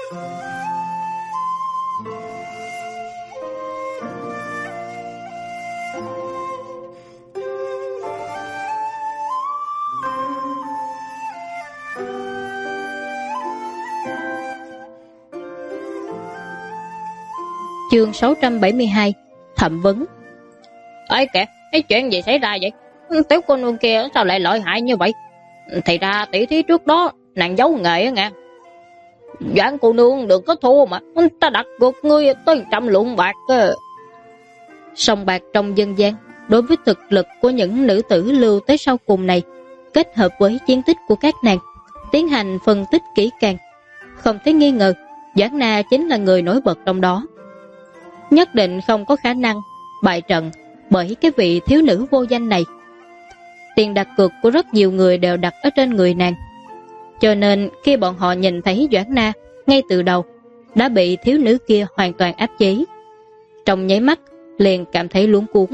Chương 672 Thẩm vấn. Ê kìa, cái chuyện gì xảy ra vậy? Tiểu cô nương kia sao lại lợi hại như vậy? Thì ra tỷ thí trước đó nàng giấu nghề á nghe. Doãn cô nương đừng có thua mà, ta đặt cược ngươi tới 100 lượng bạc cơ. Sòng bạc trong dân gian đối với thực lực của những nữ tử lưu tới sau cùng này, kết hợp với chiến tích của các nàng, tiến hành phân tích kỹ càng. Không thể nghi ngờ, Doãn Na chính là người nổi bật trong đó. Nhất định không có khả năng bại trận bởi cái vị thiếu nữ vô danh này. Tiền đặt cược của rất nhiều người đều đặt ở trên người nàng, cho nên khi bọn họ nhìn thấy Doãn Na ngay từ đầu đã bị thiếu nữ kia hoàn toàn áp chế, trong nháy mắt liền cảm thấy luống cuống.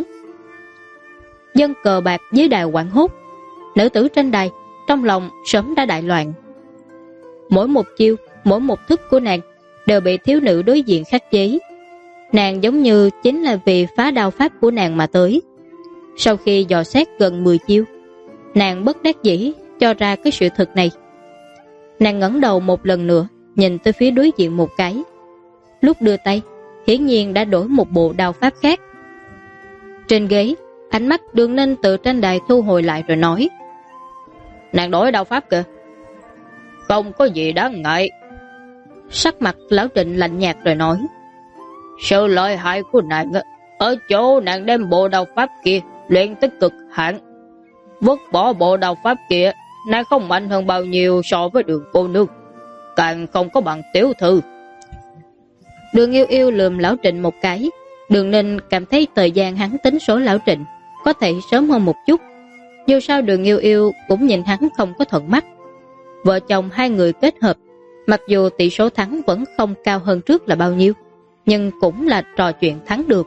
Dân cờ bạc dưới đài hoảng hốt, nữ tử trên đài trong lòng sớm đã đại loạn. Mỗi một chiêu, mỗi một thức của nàng đều bị thiếu nữ đối diện khắc chế. Nàng giống như chính là vì phá đao pháp của nàng mà tới. Sau khi dò xét gần 10 chiêu, nàng bất đắc dĩ cho ra cái sự thật này. Nàng ngẩng đầu một lần nữa, nhìn tới phía đối diện một cái. Lúc đưa tay, hiển nhiên đã đổi một bộ đao pháp khác. Trên ghế, ánh mắt Đường Ninh từ trên đài thu hồi lại rồi nói: nàng đổi đao pháp kìa. Không có gì đáng ngại. Sắc mặt lão Trịnh lạnh nhạt rồi nói: sự lợi hại của nàng ở chỗ nàng đem bộ đao pháp kia luyện tới cực hạn. Vứt bỏ bộ đao pháp kia, nàng không mạnh hơn bao nhiêu so với Đường cô nương, càng không có bằng tiểu thư. Đường Yêu Yêu lườm lão Trịnh một cái. Đường Ninh cảm thấy thời gian hắn tính số lão Trịnh có thể sớm hơn một chút. Dù sao Đường Yêu Yêu cũng nhìn hắn không có thuận mắt. Vợ chồng hai người kết hợp, mặc dù tỷ số thắng vẫn không cao hơn trước là bao nhiêu, nhưng cũng là trò chuyện thắng được.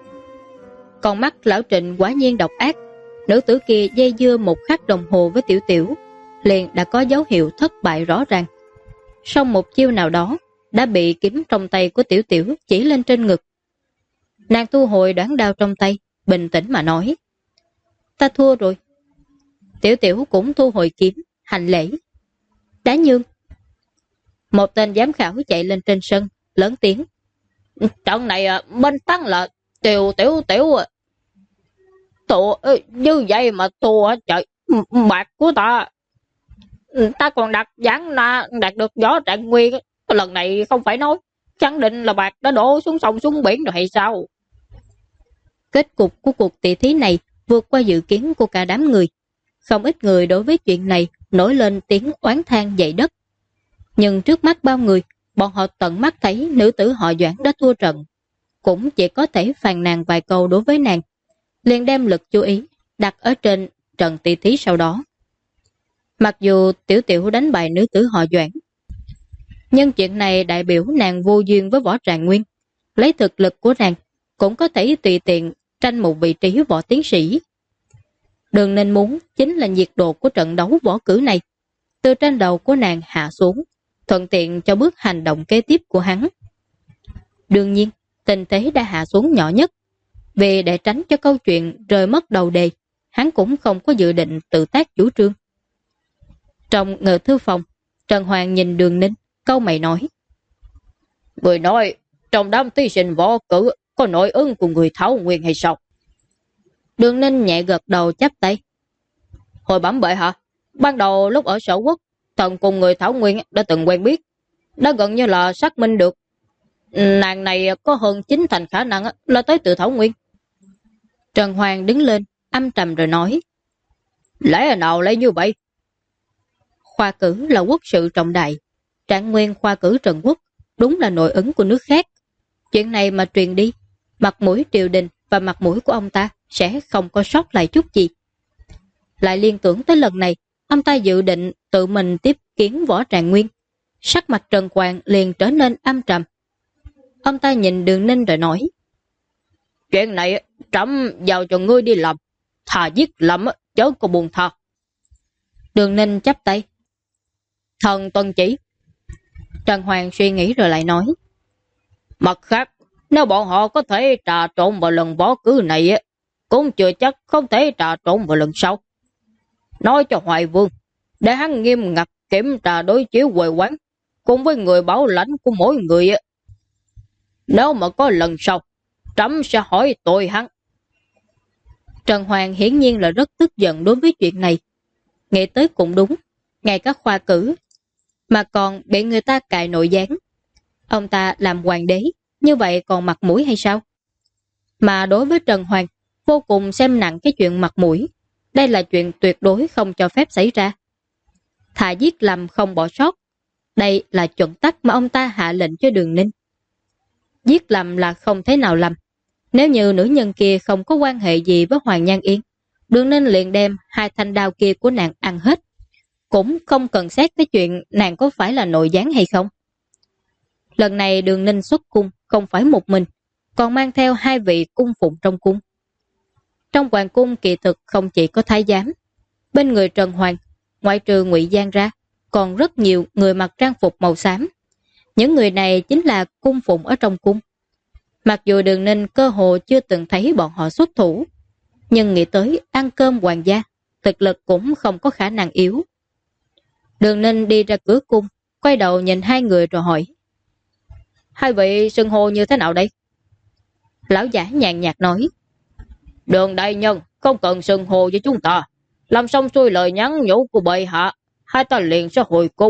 Con mắt lão Trịnh quả nhiên độc ác. Nữ tử kia dây dưa một khắc đồng hồ với Tiểu Tiểu, liền đã có dấu hiệu thất bại rõ ràng. Sau một chiêu nào đó đã bị kiếm trong tay của Tiểu Tiểu chỉ lên trên ngực. Nàng thu hồi đoán đao trong tay, bình tĩnh mà nói: ta thua rồi. Tiểu Tiểu cũng thu hồi kiếm, hành lễ: đá nhường. Một tên giám khảo chạy lên trên sân, lớn tiếng: trận này bên thắng là Tiểu Tiểu. Tụ như vậy mà thua trời, bạc của ta. Ta còn đặt Doãn Na đạt được võ trạng nguyên, lần này không phải nói, chẳng định là bạc đã đổ xuống sông xuống biển rồi hay sao? Kết cục của cuộc tỷ thí này vượt qua dự kiến của cả đám người. Không ít người đối với chuyện này nổi lên tiếng oán than dậy đất. Nhưng trước mắt bao người, bọn họ tận mắt thấy nữ tử họ Doãn đã thua trận, cũng chỉ có thể phàn nàn vài câu đối với nàng, liền đem lực chú ý đặt ở trên trận tỷ thí sau đó. Mặc dù Tiểu Tiểu đánh bại nữ tử họ Doãn, nhưng chuyện này đại biểu nàng vô duyên với võ trạng nguyên. Lấy thực lực của nàng cũng có thể tùy tiện tranh một vị trí võ tiến sĩ. Đường Ninh muốn chính là nhiệt độ của trận đấu võ cử này từ trên đầu của nàng hạ xuống, thuận tiện cho bước hành động kế tiếp của hắn. Đương nhiên, tình thế đã hạ xuống nhỏ nhất. Vì để tránh cho câu chuyện rơi mất đầu đề, hắn cũng không có dự định tự tác chủ trương. Trong ngự thư phòng, Trần Hoàng nhìn Đường Ninh, câu mày nói: người nói trong đám thí sinh võ cử có nội ứng của người Thảo Nguyên hay sao? Đường Ninh nhẹ gật đầu chắp tay: hồi bẩm bệ hạ, ban đầu lúc ở Sở Quốc, thần cùng người Thảo Nguyên đã từng quen biết, đã gần như là xác minh được nàng này có hơn 9 thành khả năng là tới từ Thảo Nguyên. Trần Hoàng đứng lên âm trầm rồi nói: lẽ nào lại như vậy? Khoa cử là quốc sự trọng đại, trạng nguyên khoa cử Trần Quốc đúng là nội ứng của nước khác. Chuyện này mà truyền đi, mặt mũi triều đình và mặt mũi của ông ta sẽ không có sót lại chút gì. Lại liên tưởng tới lần này ông ta dự định tự mình tiếp kiến võ trạng nguyên, sắc mặt Trần Hoàng liền trở nên âm trầm. Ông ta nhìn Đường Ninh rồi nói: chuyện này trẫm giao cho ngươi đi làm, thà giết lầm chớ có buồn tha. Đường Ninh chắp tay: thần tuân chỉ. Trần Hoàng suy nghĩ rồi lại nói. Mặt khác, nếu bọn họ có thể trà trộn vào lần bó cứ này, cũng chưa chắc không thể trà trộn vào lần sau. Nói cho Hoài Vương, để hắn nghiêm ngặt kiểm tra đối chiếu quê quán, cùng với người bảo lãnh của mỗi người. Nếu mà có lần sau, Trẫm sẽ hỏi tội hắn. Trần Hoàng hiển nhiên là rất tức giận đối với chuyện này. Nghĩ tới cũng đúng, ngay các khoa cử, mà còn bị người ta cài nội gián. Ông ta làm hoàng đế, như vậy còn mặt mũi hay sao? Mà đối với Trần Hoàng, vô cùng xem nặng cái chuyện mặt mũi. Đây là chuyện tuyệt đối không cho phép xảy ra. Thà giết lầm không bỏ sót. Đây là chuẩn tắc mà ông ta hạ lệnh cho Đường Ninh. Giết lầm là không thể nào lầm. Nếu như nữ nhân kia không có quan hệ gì với Hoàng Nhan Yên, Đường Ninh liền đem 2 thanh đao kia của nàng ăn hết. Cũng không cần xét cái chuyện nàng có phải là nội gián hay không. Lần này Đường Ninh xuất cung không phải một mình, còn mang theo 2 vị cung phụng trong cung. Trong hoàng cung kỳ thực không chỉ có thái giám. Bên người Trần Hoàng, ngoại trừ Ngụy Giang ra, còn rất nhiều người mặc trang phục màu xám. Những người này chính là cung phụng ở trong cung. Mặc dù Đường Ninh cơ hồ chưa từng thấy bọn họ xuất thủ, nhưng nghĩ tới ăn cơm hoàng gia, thực lực cũng không có khả năng yếu. Đường Ninh đi ra cửa cung, quay đầu nhìn 2 người rồi hỏi. 2 vị xưng hô như thế nào đây? Lão giả nhàn nhạt nói. Đường đại nhân, không cần xưng hô với chúng ta. Làm xong xuôi lời nhắn nhủ của bệ hạ, hai ta liền sẽ hồi cung.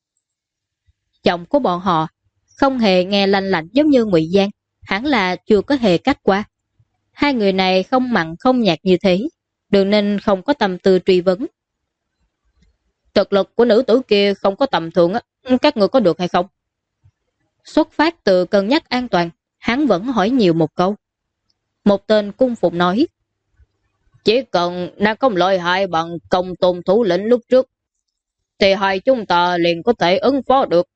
Giọng của bọn họ không hề nghe lanh lạnh giống như Ngụy Giang, hẳn là chưa có hề cách qua. 2 người này không mặn không nhạt như thế, Đường Ninh không có tâm tư truy vấn. Thực lực của nữ tử kia không có tầm thường, các người có được hay không? Xuất phát từ cân nhắc an toàn, hắn vẫn hỏi nhiều một câu. Một tên cung phụng nói. Chỉ cần nàng không lợi hại bằng Công Tôn thủ lĩnh lúc trước, thì hai chúng ta liền có thể ứng phó được.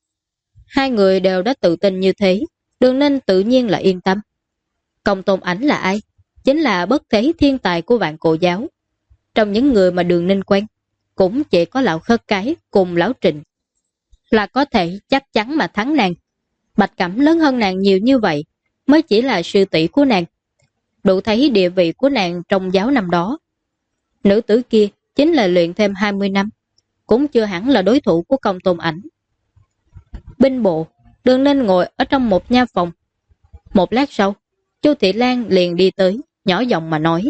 2 người đều đã tự tin như thế, Đường Ninh tự nhiên là yên tâm. Công Tôn Ảnh là ai? Chính là bất thế thiên tài của Vạn Cổ giáo. Trong những người mà Đường Ninh quen, cũng chỉ có lão Khất Cái cùng lão Trịnh là có thể chắc chắn mà thắng nàng. Bạch Cẩm lớn hơn nàng nhiều như vậy, mới chỉ là sư tỷ của nàng, đủ thấy địa vị của nàng trong giáo năm đó. Nữ tử kia chính là luyện thêm 20 năm, cũng chưa hẳn là đối thủ của Công Tôn Ảnh. Binh bộ, Đường Ninh ngồi ở trong một nha phòng. Một lát sau, Chu Thị Lan liền đi tới, nhỏ giọng mà nói.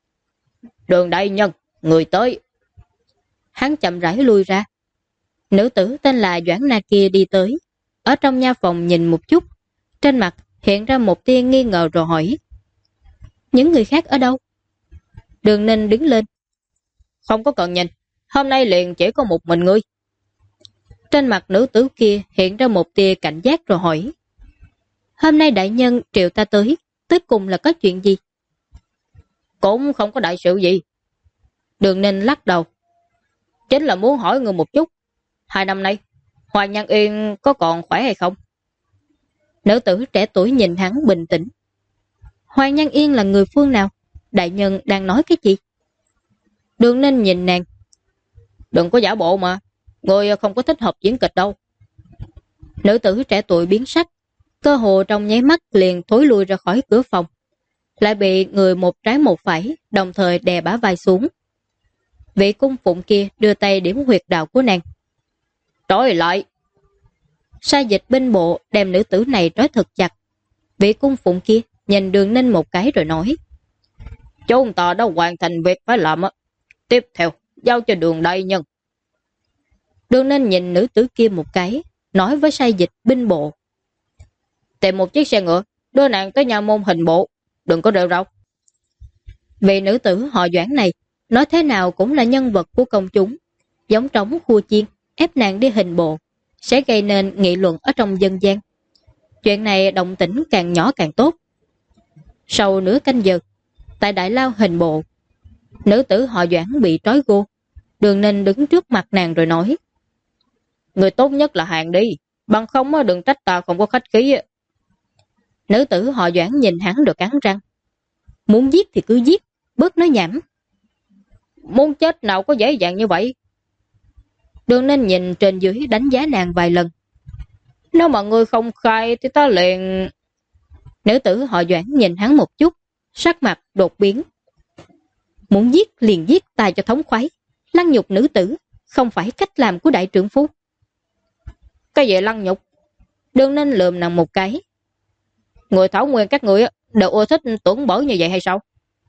Đường đại nhân, người tới. Hắn chậm rãi lui ra. Nữ tử tên là Doãn Na kia đi tới, ở trong nha phòng nhìn một chút, trên mặt hiện ra một tia nghi ngờ rồi hỏi. Những người khác ở đâu? Đường Ninh đứng lên. Không có cần nhìn, hôm nay liền chỉ có một mình ngươi. Trên mặt nữ tử kia hiện ra một tia cảnh giác rồi hỏi. Hôm nay đại nhân triệu ta tới cùng là có chuyện gì? Cũng không có đại sự gì. Đường Ninh lắc đầu. Chính là muốn hỏi người một chút, 2 năm nay Hoàng Nhan Yên có còn khỏe hay không? Nữ tử trẻ tuổi nhìn hắn bình tĩnh. Hoàng Nhan Yên là người phương nào? Đại nhân đang nói cái gì? Đường Ninh nhìn nàng. Đừng có giả bộ mà, người không có thích hợp diễn kịch đâu. Nữ tử trẻ tuổi biến sắc, cơ hồ trong nháy mắt liền thối lui ra khỏi cửa phòng, lại bị người một trái một phải đồng thời đè bả vai xuống. Vị cung phụng kia đưa tay điểm huyệt đạo của nàng. Trói lại. Sa Dịch binh bộ đem nữ tử này trói thật chặt. Vị cung phụng kia nhìn Đường Ninh một cái rồi nói. Chúng ta đã hoàn thành việc phải làm. Tiếp theo, giao cho Đường đại nhân. Đường Ninh nhìn nữ tử kia một cái, nói với Sa Dịch binh bộ. Tìm một chiếc xe ngựa, đưa nàng tới nhà môn hình bộ, đừng có rêu rao. Vị nữ tử họ Doãn này, nói thế nào cũng là nhân vật của công chúng, giống trống khua chiên, ép nàng đi hình bộ, sẽ gây nên nghị luận ở trong dân gian. Chuyện này động tĩnh càng nhỏ càng tốt. Sau nửa canh giờ, tại đại lao hình bộ, nữ tử họ Doãn bị trói gô. Đường Ninh đứng trước mặt nàng rồi nói. Người tốt nhất là hàng đi, bằng không đừng trách ta không có khách khí. Nữ tử họ Doãn nhìn hắn rồi cắn răng. Muốn giết thì cứ giết, bớt nói nhảm. Muốn chết nào có dễ dàng như vậy. Đường Ninh nhìn trên dưới đánh giá nàng vài lần. Nếu mà ngươi không khai thì ta liền... Nữ tử họ Doãn nhìn hắn một chút, sắc mặt đột biến. Muốn giết liền giết ta cho thống khoái. Lăng nhục nữ tử không phải cách làm của đại trưởng phu. Cái gì lăng nhục? Đường Ninh lườm nàng một cái. Người Thảo Nguyên các người đều ưa thích tưởng bở như vậy hay sao?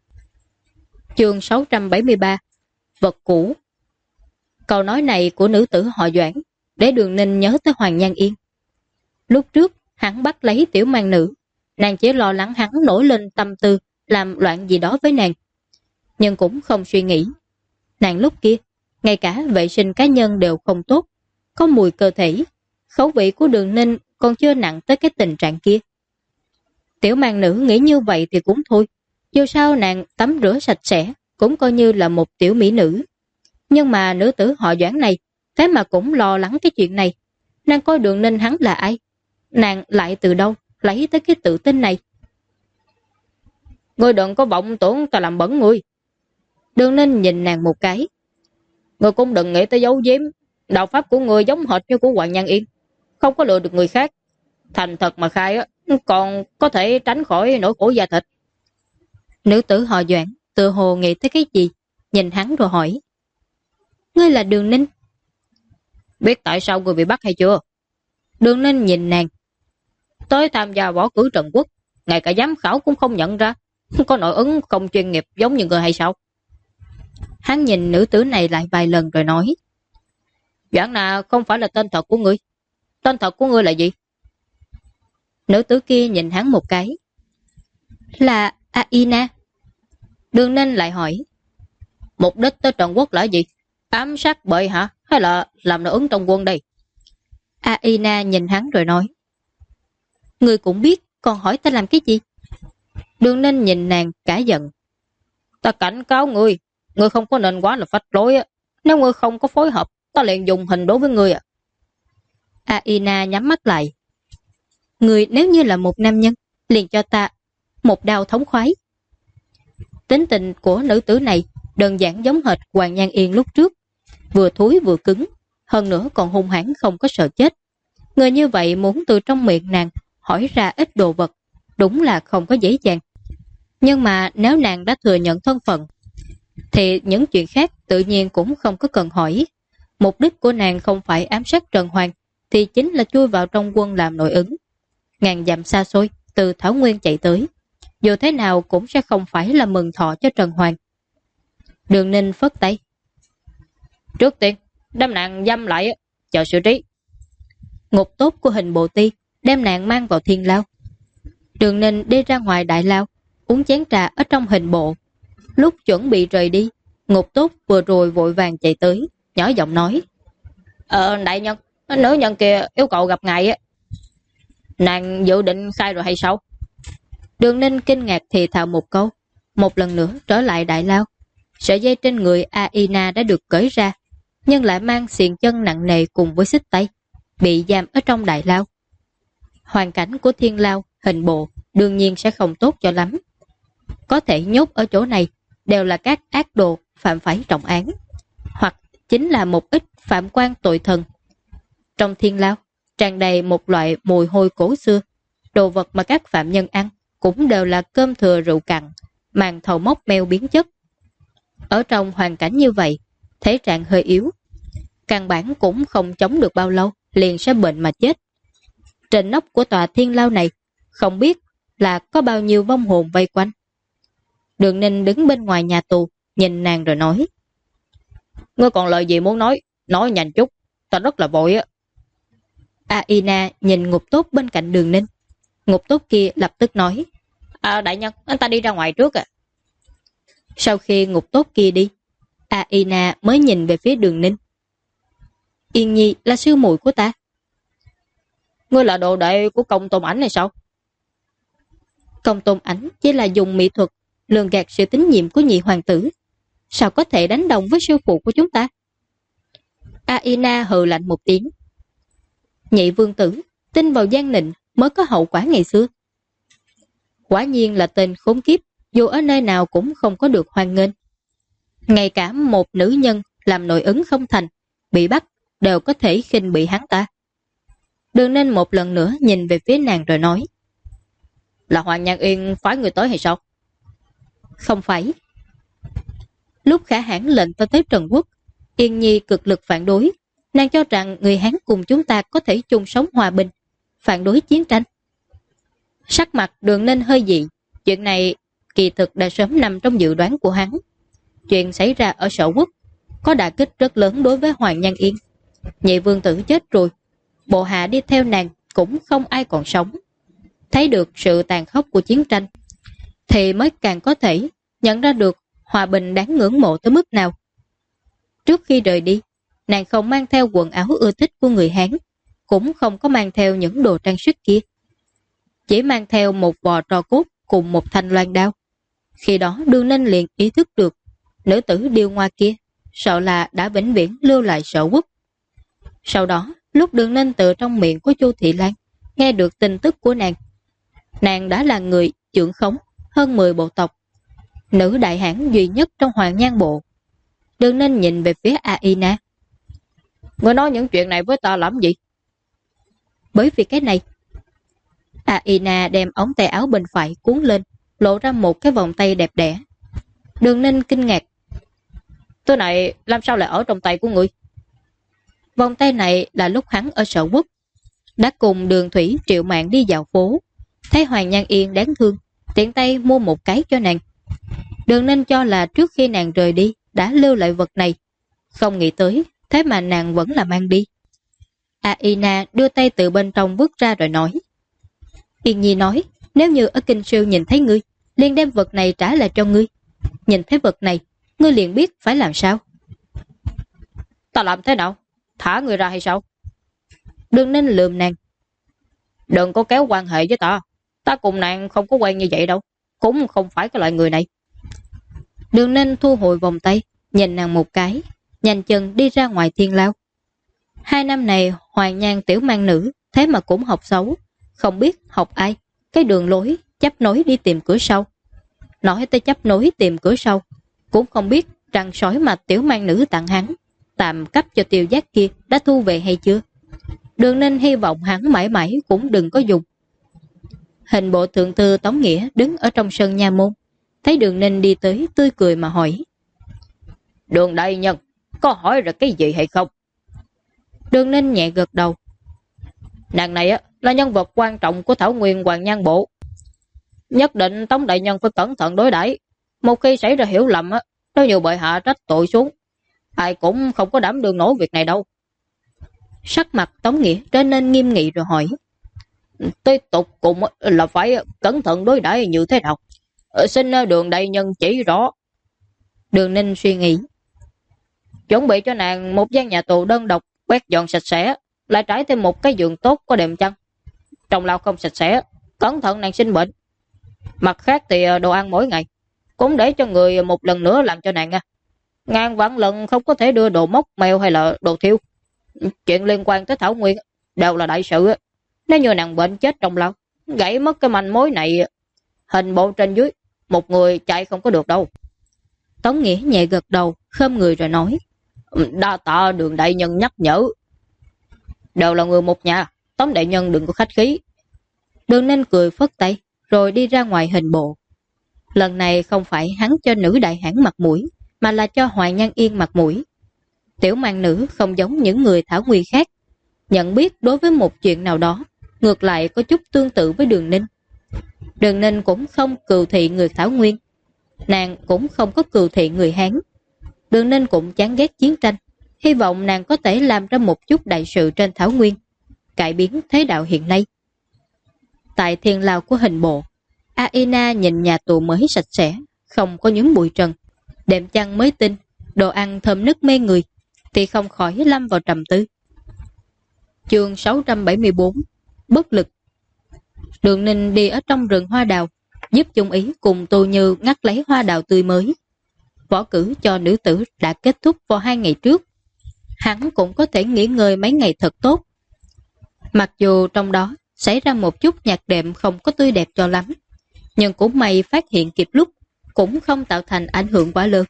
Chương 673. Vật cũ. Câu nói này của nữ tử họ Doãn để Đường Ninh nhớ tới Hoàng Nhan Yên. Lúc trước hắn bắt lấy tiểu mang nữ, nàng chỉ lo lắng hắn nổi lên tâm tư làm loạn gì đó với nàng, nhưng cũng không suy nghĩ. Nàng lúc kia ngay cả vệ sinh cá nhân đều không tốt, có mùi cơ thể. Khẩu vị của Đường Ninh còn chưa nặng tới cái tình trạng kia. Tiểu mang nữ nghĩ như vậy thì cũng thôi, dù sao nàng tắm rửa sạch sẽ cũng coi như là một tiểu mỹ nữ. Nhưng mà nữ tử họ Doãn này thế mà cũng lo lắng cái chuyện này. Nàng coi Đường Ninh hắn là ai? Nàng lại từ đâu lấy tới cái tự tin này? Ngươi đừng có vọng tưởng ta làm bẩn ngươi. Đường Ninh nhìn nàng một cái. Ngươi cũng đừng nghĩ tới giấu giếm. Đạo pháp của ngươi giống hệt như của Hoàng Nhan Yên, không có lừa được người khác. Thành thật mà khai còn có thể tránh khỏi nỗi khổ da thịt. Nữ tử họ Doãn tự hồ nghĩ tới cái gì, nhìn hắn rồi hỏi. Ngươi là Đường Ninh? Biết tại sao ngươi bị bắt hay chưa? Đường Ninh nhìn nàng. Tới tham gia võ cử Trần Quốc, ngay cả giám khảo cũng không nhận ra. Có nội ứng không chuyên nghiệp giống như người hay sao? Hắn nhìn nữ tử này lại vài lần rồi nói. Doãn là không phải là tên thật của ngươi. Tên thật của ngươi là gì? Nữ tử kia nhìn hắn một cái. Là Aina. Đường Ninh lại hỏi. Mục đích tới Trần Quốc là gì? Ám sát bệ hả? Hay là làm nội ứng trong quân đây? Aina nhìn hắn rồi nói. Ngươi cũng biết, còn hỏi ta làm cái gì? Đường Ninh nhìn nàng cả giận. Ta cảnh cáo ngươi, ngươi không có nên quá là phách lối. Nếu ngươi không có phối hợp, ta liền dùng hình đối với ngươi. Aina nhắm mắt lại. Ngươi nếu như là một nam nhân, liền cho ta một đao thống khoái. Tính tình của nữ tử này đơn giản giống hệt Hoàng Nhan Yên lúc trước, vừa thúi vừa cứng, hơn nữa còn hung hãn không có sợ chết. Người như vậy muốn từ trong miệng nàng hỏi ra ít đồ vật, đúng là không có dễ dàng. Nhưng mà nếu nàng đã thừa nhận thân phận, thì những chuyện khác tự nhiên cũng không có cần hỏi. Mục đích của nàng không phải ám sát Trần Hoàng, thì chính là chui vào trong quân làm nội ứng. Ngàn dặm xa xôi, từ Thảo Nguyên chạy tới, dù thế nào cũng sẽ không phải là mừng thọ cho Trần Hoàng. Đường Ninh phất tay. Trước tiên, đem nàng giam lại, chờ xử trí. Ngục tốt của Hình Bộ Ti đem nàng mang vào Thiên Lao. Đường Ninh đi ra ngoài đại lao, uống chén trà ở trong Hình Bộ. Lúc chuẩn bị rời đi, ngục tốt vừa rồi vội vàng chạy tới, nhỏ giọng nói. Đại nhân, nữ nhân kia yêu cầu gặp ngài. Nàng dự định khai rồi hay sao? Đường Ninh kinh ngạc thì thào một câu, một lần nữa trở lại đại lao. Sợi dây trên người Aina đã được cởi ra, nhưng lại mang xiềng chân nặng nề cùng với xích tay, bị giam ở trong đại lao. Hoàn cảnh của Thiên Lao, Hình Bộ đương nhiên sẽ không tốt cho lắm. Có thể nhốt ở chỗ này đều là các ác đồ phạm phải trọng án, hoặc chính là một ít phạm quan tội thần. Trong Thiên Lao tràn đầy một loại mùi hôi cổ xưa, đồ vật mà các phạm nhân ăn cũng đều là cơm thừa rượu cặn, màn thầu mốc meo biến chất. Ở trong hoàn cảnh như vậy, thể trạng hơi yếu, căn bản cũng không chống được bao lâu, liền sẽ bệnh mà chết. Trên nóc của tòa Thiên Lao này, không biết là có bao nhiêu vong hồn vây quanh. Đường Ninh đứng bên ngoài nhà tù, nhìn nàng rồi nói. Ngươi còn lời gì muốn nói nhanh chút, ta rất là vội. Aina nhìn ngục tốt bên cạnh Đường Ninh. Ngục tốt kia lập tức nói. Đại nhân, anh ta đi ra ngoài trước. Sau khi ngục tốt kia đi, Aina mới nhìn về phía Đường Ninh. Yên Nhi là sư muội của ta. Ngươi là đồ đệ của Công Tôn Ảnh này sao? Công Tôn Ảnh chỉ là dùng mỹ thuật lường gạt sự tín nhiệm của nhị hoàng tử, sao có thể đánh đồng với sư phụ của chúng ta? Aina hừ lạnh một tiếng. Nhị vương tử tin vào gian nịnh mới có hậu quả ngày xưa. Quả nhiên là tên khốn kiếp, dù ở nơi nào cũng không có được hoan nghênh. Ngay cả một nữ nhân làm nội ứng không thành, bị bắt đều có thể khinh bị hắn ta. Đường Ninh một lần nữa nhìn về phía nàng rồi nói: Là Hoàng Nhan Yên phái người tới hay sao? Không phải. Lúc Khả Hãn lệnh ta tới Trần Quốc, Yên Nhi cực lực phản đối. Nàng cho rằng người Hán cùng chúng ta có thể chung sống hòa bình, phản đối chiến tranh. Sắc mặt Đường Ninh hơi dị. Chuyện này kỳ thực đã sớm nằm trong dự đoán của hắn. Chuyện xảy ra ở Sở Quốc có đả kích rất lớn đối với Hoàng Nhan Yên. Nhị vương tử chết rồi, bộ hạ đi theo nàng cũng không ai còn sống. Thấy được sự tàn khốc của chiến tranh thì mới càng có thể nhận ra được hòa bình đáng ngưỡng mộ tới mức nào. Trước khi rời đi, nàng không mang theo quần áo ưa thích của người Hán, cũng không có mang theo những đồ trang sức kia. Chỉ mang theo một vò tro cốt cùng một thanh loan đao. Khi đó Đường Ninh liền ý thức được nữ tử điêu ngoa kia sợ là đã vĩnh viễn lưu lại Sở Quốc. Sau đó, lúc Đường Ninh từ trong miệng của Chu Thị Lan nghe được tin tức của nàng đã là người trưởng khống hơn 10 bộ tộc, nữ đại hãn duy nhất trong Hoàng Nhan bộ. Đường Ninh nhìn về phía Aina. Ngươi nói những chuyện này với ta làm gì? Bởi vì cái này. Aina đem ống tay áo bên phải cuốn lên, lộ ra một cái vòng tay đẹp đẽ. Đường Ninh kinh ngạc. Thứ này làm sao lại ở trong tay của ngươi? Vòng tay này là lúc hắn ở Sở Quốc đã cùng Đường Thủy Triệu Mạn đi dạo phố, thấy Hoàng Nhan Yên đáng thương, tiện tay mua một cái cho nàng. Đường Ninh cho là trước khi nàng rời đi đã lưu lại vật này, không nghĩ tới thế mà nàng vẫn là mang đi. Aina đưa tay từ bên trong bước ra rồi nói: Yên Nhi nói nếu như ở Kinh Sư nhìn thấy ngươi, liền đem vật này trả lại cho ngươi. Nhìn thấy vật này, ngươi liền biết phải làm sao. Ta làm thế nào? Thả ngươi ra hay sao? Đường Ninh lườm nàng. Đừng có kéo quan hệ với ta. Ta cùng nàng không có quen như vậy đâu, cũng không phải cái loại người này. Đường Ninh thu hồi vòng tay, nhìn nàng một cái, nhanh chân đi ra ngoài thiên lao. 2 năm này Hoàng Nhan tiểu mang nữ, thế mà cũng học xấu, không biết học ai, cái đường lối chấp nối đi tìm cửa sau. Nói tới chấp nối tìm cửa sau, cũng không biết răng sói mà tiểu mang nữ tặng hắn, tạm cấp cho Tiêu Giác kia đã thu về hay chưa. Đường Ninh hy vọng hắn mãi mãi cũng đừng có dùng. Hình bộ thượng thư Tống Nghĩa đứng ở trong sân nha môn, thấy Đường Ninh đi tới tươi cười mà hỏi: Đường đại nhân, có hỏi rồi cái gì hay không? Đường Ninh nhẹ gật đầu. Nàng này là nhân vật quan trọng của Thảo Nguyên Hoàng Nhan bộ, nhất định Tống đại nhân phải cẩn thận đối đãi. Một khi xảy ra hiểu lầm nếu như bệ hạ trách tội xuống, ai cũng không có đảm đương nổi việc này đâu. Sắc mặt Tống Nghĩa trở nên nghiêm nghị rồi hỏi: Tiếp tục cùng là phải cẩn thận đối đãi như thế nào? Xin Đường đại nhân chỉ rõ. Đường Ninh suy nghĩ. Chuẩn bị cho nàng một gian nhà tù đơn độc, quét dọn sạch sẽ, lại trải thêm một cái giường tốt có đệm chăn. Trong lao không sạch sẽ, cẩn thận nàng sinh bệnh. Mặt khác thì đồ ăn mỗi ngày cũng để cho người một lần nữa làm cho nàng nha. Ngàn vạn lần không có thể đưa đồ mốc mèo hay là đồ thiêu. Chuyện liên quan tới Thảo Nguyên đều là đại sự. Nếu như nàng bệnh chết trong lao, gãy mất cái manh mối này, hình bộ trên dưới một người chạy không có được đâu. Tống Nghĩa nhẹ gật đầu, khom người rồi nói: Đa tạ Đường đại nhân nhắc nhở. Đều là người một nhà, Tống đại nhân đừng có khách khí. Đường Ninh cười phất tay rồi đi ra ngoài hình bộ. Lần này không phải hắn cho nữ đại hãn mặt mũi, mà là cho Hoàng Nhan Yên mặt mũi. Tiểu mang nữ không giống những người Thảo Nguyên khác, nhận biết đối với một chuyện nào đó ngược lại có chút tương tự với Đường Ninh. Đường Ninh cũng không cừu thị người Thảo Nguyên, nàng cũng không có cừu thị người Hán. Đường Ninh cũng chán ghét chiến tranh, hy vọng nàng có thể làm ra một chút đại sự trên Thảo Nguyên, cải biến thế đạo hiện nay. Tại thiên lao của hình bộ, Aina nhìn nhà tù mới sạch sẽ, không có những bụi trần, đệm chăn mới tinh, đồ ăn thơm nức mê người, thì không khỏi lâm vào trầm tư. Chương 674 Bất lực. Đường Ninh đi ở trong rừng hoa đào, giúp Chung Ý cùng Tô Như ngắt lấy hoa đào tươi mới. Võ cử cho nữ tử đã kết thúc vào 2 ngày trước, hắn cũng có thể nghỉ ngơi mấy ngày thật tốt. Mặc dù trong đó xảy ra một chút nhạc đệm không có tươi đẹp cho lắm, nhưng cũng may phát hiện kịp lúc, cũng không tạo thành ảnh hưởng quá lớn.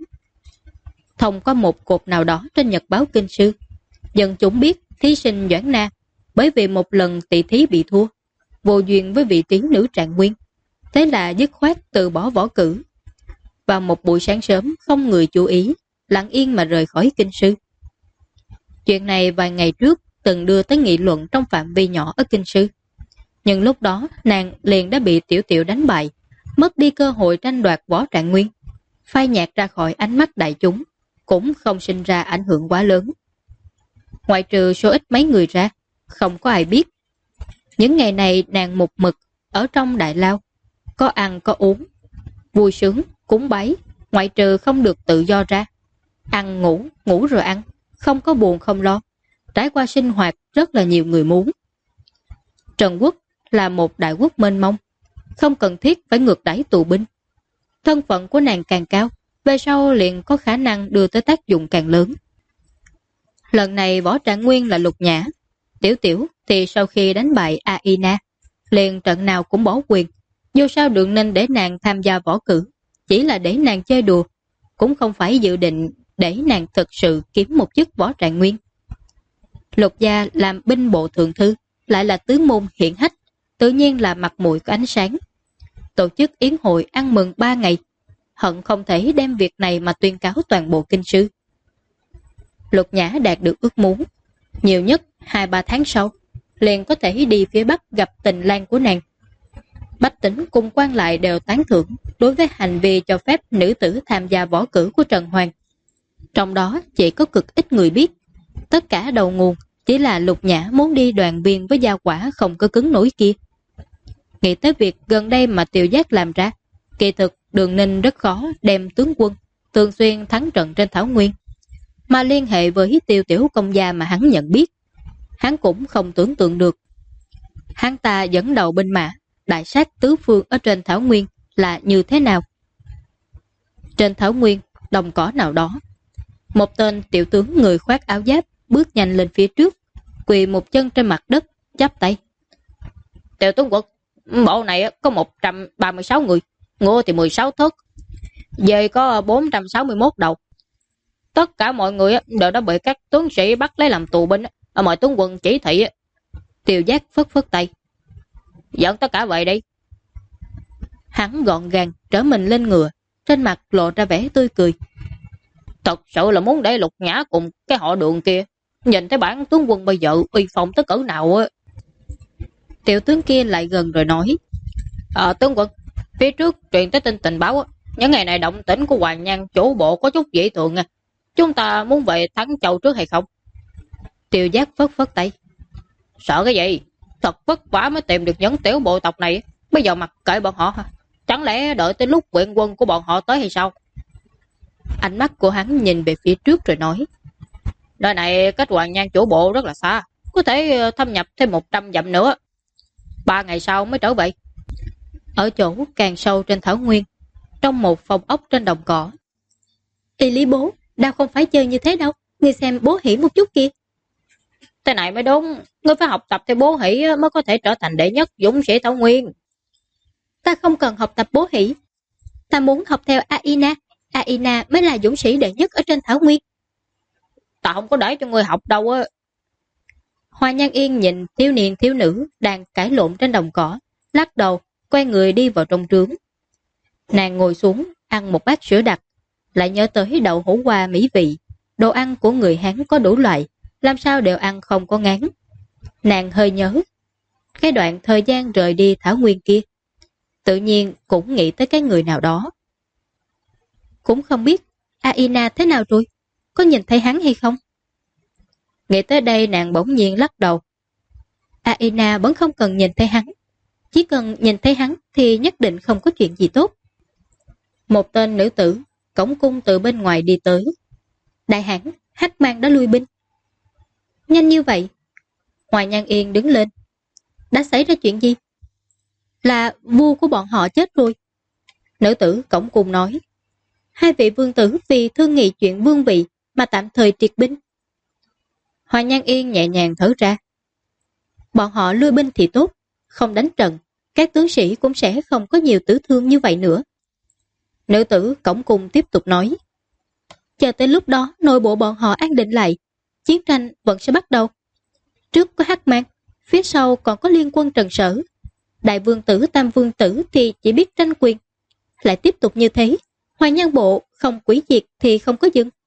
Thông qua một cột nào đó trên nhật báo Kinh Sư, dân chúng biết thí sinh Doãn Na bởi vì một lần tỷ thí bị thua, vô duyên với vị trí nữ trạng nguyên, thế là dứt khoát từ bỏ võ cử. Vào một buổi sáng sớm không người chú ý, lặng yên mà rời khỏi kinh sư. Chuyện này vài ngày trước từng đưa tới nghị luận trong phạm vi nhỏ ở kinh sư. Nhưng lúc đó nàng liền đã bị Tiểu Tiểu đánh bại, mất đi cơ hội tranh đoạt võ trạng nguyên, phai nhạt ra khỏi ánh mắt đại chúng, cũng không sinh ra ảnh hưởng quá lớn. Ngoại trừ số ít mấy người ra, không có ai biết. Những ngày này nàng một mực ở trong đại lao, có ăn có uống, vui sướng, cúng bái, ngoại trừ không được tự do ra. Ăn ngủ, ngủ rồi ăn, không có buồn không lo, trải qua sinh hoạt rất là nhiều người muốn. Trần Quốc là một đại quốc mênh mông, không cần thiết phải ngược đãi tù binh. Thân phận của nàng càng cao, về sau liền có khả năng đưa tới tác dụng càng lớn. Lần này võ trạng nguyên là Lục Nhã, Tiểu Tiểu thì sau khi đánh bại Aina, liền trận nào cũng bỏ quyền. Dù sao đừng nên để nàng tham gia võ cử, chỉ là để nàng chơi đùa, cũng không phải dự định để nàng thực sự kiếm một chức võ trạng nguyên. Lục gia làm binh bộ thượng thư, lại là tướng môn hiển hách, tự nhiên là mặt mũi có ánh sáng. Tổ chức yến hội ăn mừng 3 ngày, hận không thể đem việc này mà tuyên cáo toàn bộ kinh sư. Lục Nhã đạt được ước muốn, nhiều nhất 2-3 tháng sau, liền có thể đi phía Bắc gặp tình lang của nàng. Bách tính cùng quan lại đều tán thưởng đối với hành vi cho phép nữ tử tham gia võ cử của Trần Hoàng. Trong đó chỉ có cực ít người biết, tất cả đầu nguồn chỉ là Lục Nhã muốn đi đoàn viên với gia quả không có cứng nổi kia. Nghĩ tới việc gần đây mà Tiểu Giác làm ra, kỳ thực Đường Ninh rất khó đem tướng quân thường xuyên thắng trận trên Thảo Nguyên, mà liên hệ với Tiêu Tiểu công gia mà hắn nhận biết, hắn cũng không tưởng tượng được. Hắn ta dẫn đầu binh mã đại sát tứ phương ở trên Thảo Nguyên là như thế nào. Trên Thảo Nguyên, đồng cỏ nào đó, một tên tiểu tướng người khoác áo giáp bước nhanh lên phía trước, quỳ một chân trên mặt đất, chắp tay. Tiểu tướng quân, bộ này có 136 người, ngựa thì 16 thớt, dê có 461 đầu. Tất cả mọi người đều đã bị các tướng sĩ bắt lấy làm tù binh, mọi tướng quân chỉ thị. Tiêu Giác phất phất tay. Dẫn tất cả về đi. Hắn gọn gàng trở mình lên ngựa, trên mặt lộ ra vẻ tươi cười. Thật sự là muốn để Lục Nhã cùng cái họ Đường kia nhìn thấy bản tướng quân bây giờ uy phong tới cỡ nào. Tiểu tướng kia lại gần rồi nói. Tướng quân, phía trước truyền tới tin tình báo, những ngày này động tĩnh của Hoàng Nhan chủ bộ có chút dị thường. Chúng ta muốn về Thắng Châu trước hay không? Tiêu Giác phất phất tay. Sợ cái gì? Thật vất vả mới tìm được những tiểu bộ tộc này, bây giờ mặc kệ bọn họ hả? Chẳng lẽ đợi tới lúc viện quân của bọn họ tới hay sao? Ánh mắt của hắn nhìn về phía trước rồi nói. Nơi này cách Hoàng Nhan chủ bộ rất là xa, có thể thâm nhập thêm 100 dặm nữa. 3 ngày sau mới trở về. Ở chỗ càng sâu trên Thảo Nguyên, trong một phòng ốc trên đồng cỏ. Y Lý bố, đâu không phải chơi như thế đâu, ngươi xem bố Hỉ một chút kìa. Thế này mới đúng, ngươi phải học tập theo bố Hỉ mới có thể trở thành đệ nhất dũng sĩ Thảo Nguyên. Ta không cần học tập bố Hỉ, ta muốn học theo Aina, Aina mới là dũng sĩ đệ nhất ở trên Thảo Nguyên. Ta không có để cho ngươi học đâu á. Hoa Nhan Yên nhìn thiếu niên thiếu nữ đang cãi lộn trên đồng cỏ, lắc đầu, quay người đi vào trong trướng. Nàng ngồi xuống, ăn một bát sữa đặc, lại nhớ tới đậu hũ qua mỹ vị. Đồ ăn của người Hán có đủ loại, làm sao đều ăn không có ngán. Nàng hơi nhớ cái đoạn thời gian rời đi Thảo Nguyên kia, tự nhiên cũng nghĩ tới cái người nào đó. Cũng không biết Aina thế nào rồi, có nhìn thấy hắn hay không? Nghĩ tới đây nàng bỗng nhiên lắc đầu. Aina vẫn không cần nhìn thấy hắn, chỉ cần nhìn thấy hắn thì nhất định không có chuyện gì tốt. Một tên nữ tử cổng cung từ bên ngoài đi tới. Đại hãn, Hắc Mang đã lui binh. Nhanh như vậy? Hoài Nhan Yên đứng lên. Đã xảy ra chuyện gì? Là vua của bọn họ chết rồi. Nữ tử cổng cung nói. 2 vị vương tử vì thương nghị chuyện vương vị mà tạm thời triệt binh. Hoài Nhan Yên nhẹ nhàng thở ra. Bọn họ lui binh thì tốt, không đánh trận, các tướng sĩ cũng sẽ không có nhiều tử thương như vậy nữa. Nữ tử cổng cung tiếp tục nói. Chờ tới lúc đó nội bộ bọn họ an định lại, chiến tranh vẫn sẽ bắt đầu. Trước có Hắc Mang, Phía sau còn có liên quân Trần Sở. Đại vương tử, tam vương tử thì chỉ biết tranh quyền. Lại tiếp tục như thế, Hoàng Nhan Bộ không quỷ diệt thì không có dừng.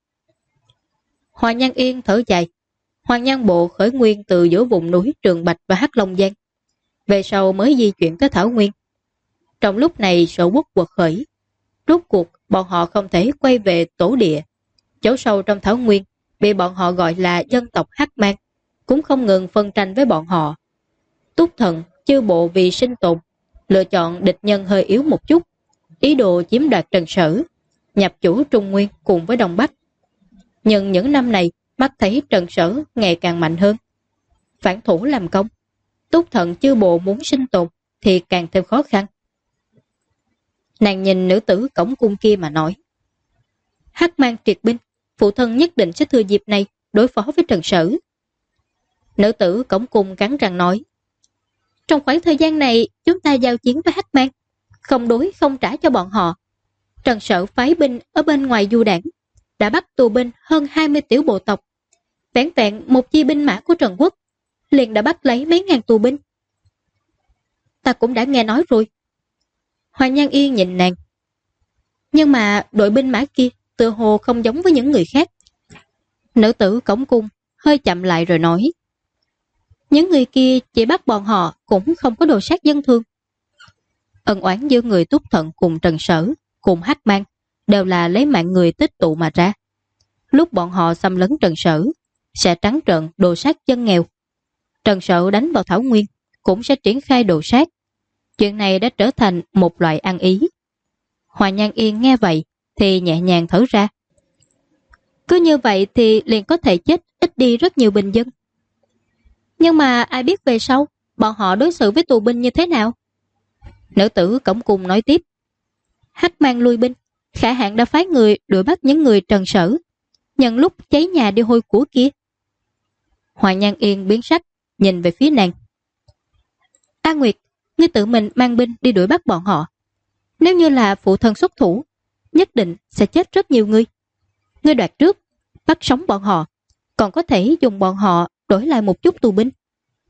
Hoàng Nhan Yên thở dài. Hoàng Nhan Bộ khởi nguyên từ giữa vùng núi Trường Bạch và Hắc Long Giang, về sau mới di chuyển tới Thảo Nguyên. Trong lúc này sở quốc quật khởi, rốt cuộc bọn họ không thể quay về tổ địa. Chỗ sâu trong Thảo Nguyên bị bọn họ gọi là dân tộc Hắc Mang, cũng không ngừng phân tranh với bọn họ. Túc Thần, chư bộ vì sinh tồn, lựa chọn địch nhân hơi yếu một chút, ý đồ chiếm đoạt Trần Sở, nhập chủ Trung Nguyên cùng với Đông Bắc. Nhưng những năm này, mắt thấy Trần Sở ngày càng mạnh hơn. Phản thủ làm công, Túc Thần chư bộ muốn sinh tồn thì càng thêm khó khăn. Nàng nhìn nữ tử cổng cung kia mà nói. Hắc Mang triệt binh, phụ thân nhất định sẽ thừa dịp này đối phó với Trần Sở. Nữ tử cổng cung cắn răng nói. Trong khoảng thời gian này chúng ta giao chiến với Hắc Mang, không đối không trả cho bọn họ. Trần Sở phái binh ở bên ngoài du đảng, đã bắt tù binh hơn 20 tiểu bộ tộc. Vẹn vẹn một chi binh mã của Trần Quốc liền đã bắt lấy mấy ngàn tù binh. Ta cũng đã nghe nói rồi. Hoàng Nhan Yên nhìn nàng. Nhưng mà đội binh mã kia tựa hồ không giống với những người khác. Nữ tử cổng cung hơi chậm lại rồi nói. Những người kia chỉ bắt bọn họ cũng không có đồ sát dân thương. Ân oán giữa người Túc Thận cùng Trần Sở cùng Hắc Mang đều là lấy mạng người tích tụ mà ra. Lúc bọn họ xâm lấn Trần Sở sẽ trắng trợn đồ sát dân nghèo. Trần Sở đánh vào Thảo Nguyên cũng sẽ triển khai đồ sát. Chuyện này đã trở thành một loại ăn ý. Hoàng Nhan Yên nghe vậy thì nhẹ nhàng thở ra. Cứ như vậy thì liền có thể chết ít đi rất nhiều bình dân. Nhưng mà ai biết về sau bọn họ đối xử với tù binh như thế nào? Nữ tử cổng cung nói tiếp. Hắc Mang lui binh, Khả Hạng đã phái người đuổi bắt những người Trần Sở, nhân lúc cháy nhà đi hôi của kia. Hoàng Nhan Yên biến sắc, nhìn về phía nàng. A Nguyệt, ngươi tự mình mang binh đi đuổi bắt bọn họ. Nếu như là phụ thân xuất thủ, nhất định sẽ chết rất nhiều người. Ngươi đoạt trước, bắt sống bọn họ, còn có thể dùng bọn họ đổi lại một chút tù binh.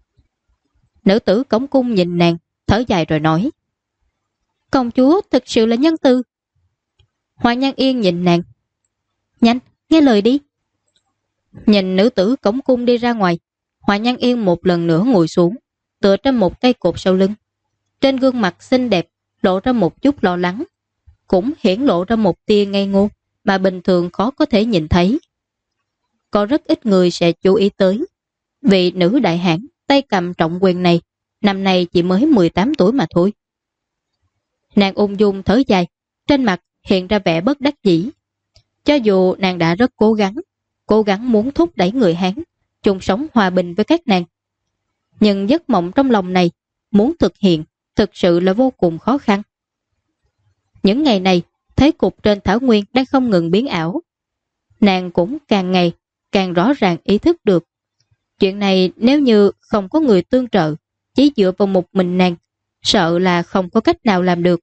Nữ tử cổng cung nhìn nàng, thở dài rồi nói. Công chúa thực sự là nhân từ. Hoàng Nhan Yên nhìn nàng. Nhanh, nghe lời đi. Nhìn nữ tử cổng cung đi ra ngoài, Hoàng Nhan Yên một lần nữa ngồi xuống, tựa trên một cây cột sau lưng. Trên gương mặt xinh đẹp lộ ra một chút lo lắng, cũng hiển lộ ra một tia ngây ngô mà bình thường khó có thể nhìn thấy. Có rất ít người sẽ chú ý tới. Vị nữ đại hãn tay cầm trọng quyền này, năm nay chỉ mới 18 tuổi mà thôi. Nàng ung dung thở dài, trên mặt hiện ra vẻ bất đắc dĩ. Cho dù nàng đã rất cố gắng muốn thúc đẩy người Hán chung sống hòa bình với các nàng, nhưng giấc mộng trong lòng này muốn thực hiện thực sự là vô cùng khó khăn. Những ngày này, thế cục trên Thảo Nguyên đang không ngừng biến ảo. Nàng cũng càng ngày càng rõ ràng ý thức được. Chuyện này nếu như không có người tương trợ, chỉ dựa vào một mình nàng, sợ là không có cách nào làm được.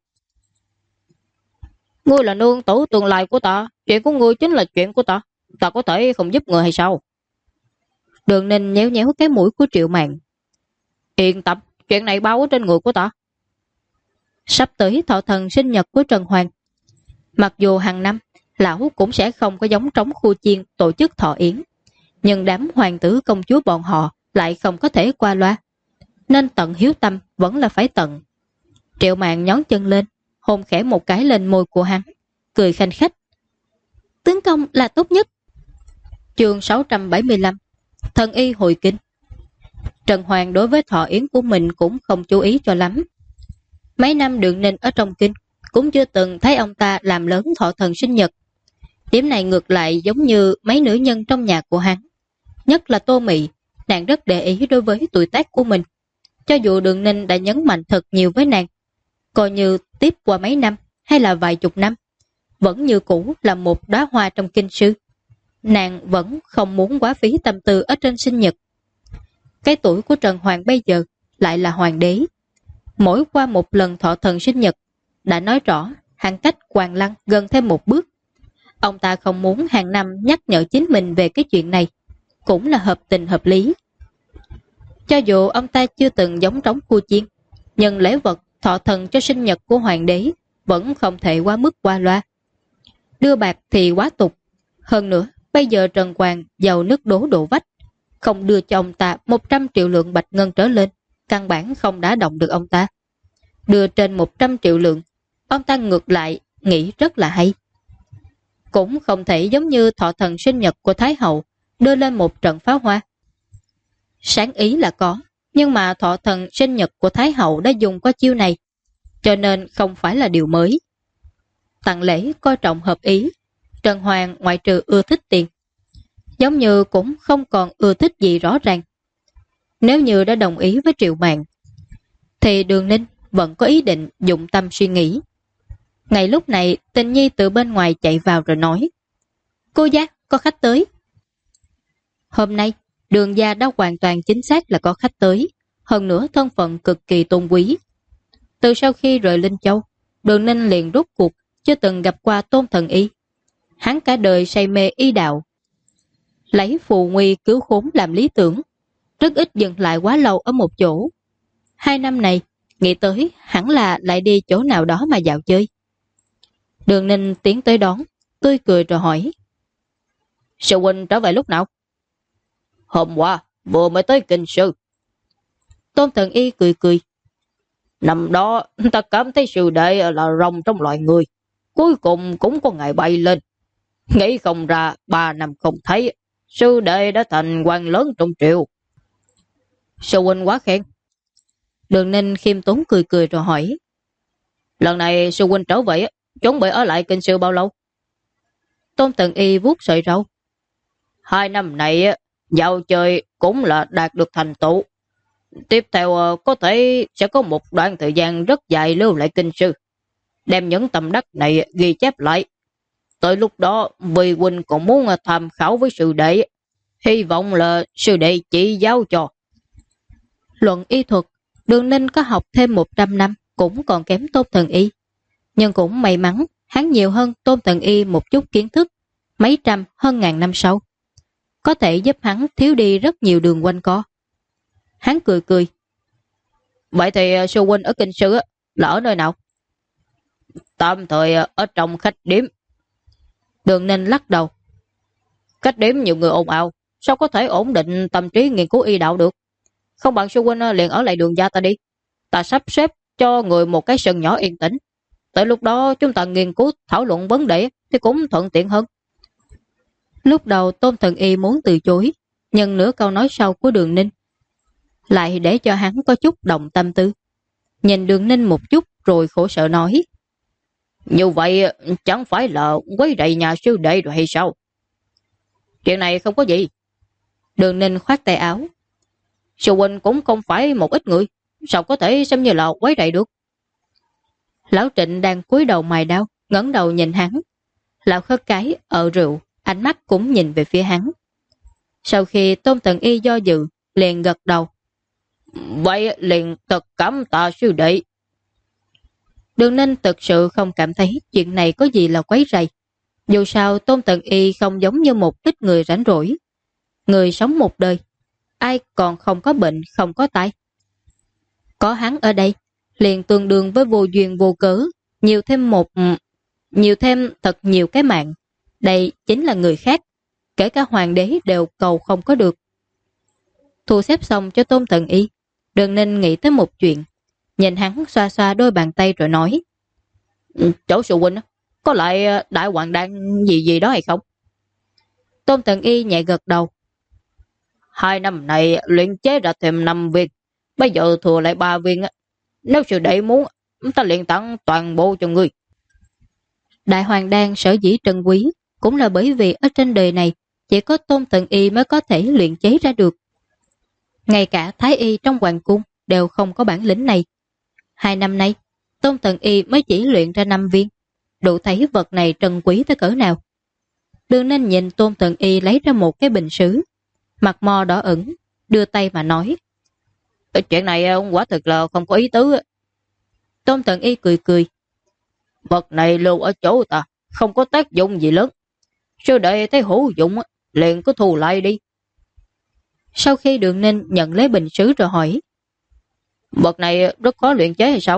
Ngươi là nương tử tương lai của ta, chuyện của ngươi chính là chuyện của ta. Ta có thể không giúp người hay sao? Đường Ninh nhéo nhéo cái mũi của Triệu Mạn. Yên tâm, chuyện này bao ở trên người của ta. Sắp tới thọ thần sinh nhật của Trần Hoàng. Mặc dù hàng năm lão cũng sẽ không có giống trống khu chiên tổ chức thọ yến, nhưng đám hoàng tử công chúa bọn họ lại không có thể qua loa, nên tận hiếu tâm vẫn là phải tận. Triệu Mạn nhón chân lên, hôn khẽ một cái lên môi của hắn, cười khanh khách. Tướng công là tốt nhất. Chương 675 Thần y hồi kinh. Trần Hoàng đối với thọ yến của mình cũng không chú ý cho lắm. Mấy năm Đường Ninh ở trong kinh cũng chưa từng thấy ông ta làm lớn thọ thần sinh nhật. Điểm này ngược lại giống như mấy nữ nhân trong nhà của hắn. Nhất là Tô Mị, nàng rất để ý đối với tuổi tác của mình. Cho dù Đường Ninh đã nhấn mạnh thật nhiều với nàng, coi như tiếp qua mấy năm hay là vài chục năm, vẫn như cũ là một đóa hoa trong kinh sư. Nàng vẫn không muốn quá phí tâm tư ở trên sinh nhật. Cái tuổi của Trần Hoàng bây giờ lại là hoàng đế. Mỗi qua một lần thọ thần sinh nhật, đã nói rõ hắn cách Hoàng Lăng gần thêm một bước. Ông ta không muốn hàng năm nhắc nhở chính mình về cái chuyện này, cũng là hợp tình hợp lý. Cho dù ông ta chưa từng giống trống cua chiên, nhưng lễ vật thọ thần cho sinh nhật của hoàng đế vẫn không thể quá mức qua loa. Đưa bạc thì quá tục. Hơn nữa, bây giờ Trần Quang giàu nước đổ đổ vách, không đưa cho ông ta 100 triệu lượng bạch ngân trở lên, căn bản không đả động được ông ta. Đưa trên 100 triệu lượng, ông ta ngược lại nghĩ rất là hay. Cũng không thể giống như thọ thần sinh nhật của Thái Hậu đưa lên một trận pháo hoa. Sáng ý là có, nhưng mà thọ thần sinh nhật của Thái Hậu đã dùng qua chiêu này, cho nên không phải là điều mới. Tặng lễ coi trọng hợp ý, Trần Hoàng ngoại trừ ưa thích tiền, giống như cũng không còn ưa thích gì rõ ràng. Nếu như đã đồng ý với Triệu Mạn, thì Đường Ninh vẫn có ý định dụng tâm suy nghĩ. Ngay lúc này, Tình Nhi từ bên ngoài chạy vào rồi nói: Cô gia, có khách tới. Hôm nay, Đường gia đã hoàn toàn chính xác là có khách tới, hơn nữa thân phận cực kỳ tôn quý. Từ sau khi rời Linh Châu, Đường Ninh liền rút cuộc chưa từng gặp qua Tôn Thần Y. Hắn cả đời say mê y đạo, lấy phù nguy cứu khốn làm lý tưởng, rất ít dừng lại quá lâu ở một chỗ. 2 năm này, nghĩ tới hẳn là lại đi chỗ nào đó mà dạo chơi. Đường Ninh tiến tới đón, tươi cười rồi hỏi: Sư huynh trở về lúc nào? Hôm qua, vừa mới tới kinh sư. Tôn Thần Y cười cười: Năm đó, ta cảm thấy sư đệ là rồng trong loài người, cuối cùng cũng có ngày bay lên. Nghĩ không ra 3 năm không thấy, sư đệ đã thành quan lớn trong triều. Sư huynh quá khen. Đường Ninh khiêm tốn cười cười rồi hỏi: Lần này sư huynh trở về, chuẩn bị ở lại kinh sư bao lâu? Tôn Tần Y vuốt sợi râu: 2 năm này dạo chơi cũng là đạt được thành tựu. Tiếp theo có thể sẽ có một đoạn thời gian rất dài lưu lại kinh sư, đem những tầm đắc này ghi chép lại. Tới lúc đó vì huynh còn muốn tham khảo với sư đệ, hy vọng là sư đệ chỉ giáo cho. Luận y thuật, Đường Ninh có học thêm 100 năm cũng còn kém Tôn Thần Y, nhưng cũng may mắn hắn nhiều hơn Tôn Thần Y một chút kiến thức, mấy trăm hơn ngàn năm sau, có thể giúp hắn thiếu đi rất nhiều đường quanh co. Hắn cười cười: Vậy thì sư huynh ở kinh sư là ở nơi nào? Tạm thời ở trong khách điếm. Đường Ninh lắc đầu: Khách điếm nhiều người ồn ào, sao có thể ổn định tâm trí nghiên cứu y đạo được? Không bằng sư huynh liền ở lại Đường gia ta đi. Ta sắp xếp cho người một cái sân nhỏ yên tĩnh. Tới lúc đó chúng ta nghiên cứu thảo luận vấn đề thì cũng thuận tiện hơn. Lúc đầu Tôn Thần Y muốn từ chối, nhưng nửa câu nói sau của Đường Ninh lại để cho hắn có chút động tâm tư. Nhìn Đường Ninh một chút rồi khổ sở nói: Như vậy chẳng phải là quấy rầy nhà sư đệ rồi hay sao? Chuyện này không có gì. Đường Ninh khoát tay áo: Sư huynh cũng không phải một ít người, sao có thể xem như là quấy rầy được? Lão Trịnh đang cúi đầu mài đao, ngẩng đầu nhìn hắn. Lão Khất Cái ở rượu, ánh mắt cũng nhìn về phía hắn. Sau khi Tôn Tần Y do dự, liền gật đầu: Vậy liền thật cảm tạ sư đệ. Đường Ninh thực sự không cảm thấy chuyện này có gì là quấy rầy. Dù sao Tôn Tần Y không giống như một ít người rảnh rỗi. Người sống một đời, ai còn không có bệnh, không có tai. Có hắn ở đây, liền tương đương với vô duyên vô cớ, nhiều thêm thật nhiều cái mạng. Đây chính là người khác, kể cả hoàng đế đều cầu không có được. Thu xếp xong cho Tôn Tần Y, Đường Ninh nghĩ tới một chuyện, nhìn hắn xoa xoa đôi bàn tay rồi nói: Chỗ sư huynh có lại đại hoàng đan gì gì đó hay không? Tôn Tần Y nhẹ gật đầu: 2 năm này luyện chế ra thêm 5 viên, bây giờ thừa lại 3 viên. Nếu sư đệ muốn, ta liền tặng toàn bộ cho ngươi. Đại hoàng đan sở dĩ trân quý cũng là bởi vì ở trên đời này chỉ có Tôn Tần Y mới có thể luyện chế ra được. Ngay cả Thái Y trong hoàng cung đều không có bản lĩnh này. 2 năm nay, Tôn Tần Y mới chỉ luyện ra 5 viên, đủ thấy vật này trân quý tới cỡ nào. Đường Ninh nhìn Tôn Tần Y lấy ra một cái bình sứ, mặt mò đỏ ửng, đưa tay mà nói: Chuyện này quả thực là không có ý tứ. Tôn Tần Y cười cười: Vật này lưu ở chỗ ta, không có tác dụng gì lớn. Sư đệ thấy hữu dụng, liền cứ thu lại đi. Sau khi Đường Ninh nhận lấy bình sứ rồi hỏi: Vật này rất khó luyện chế hay sao?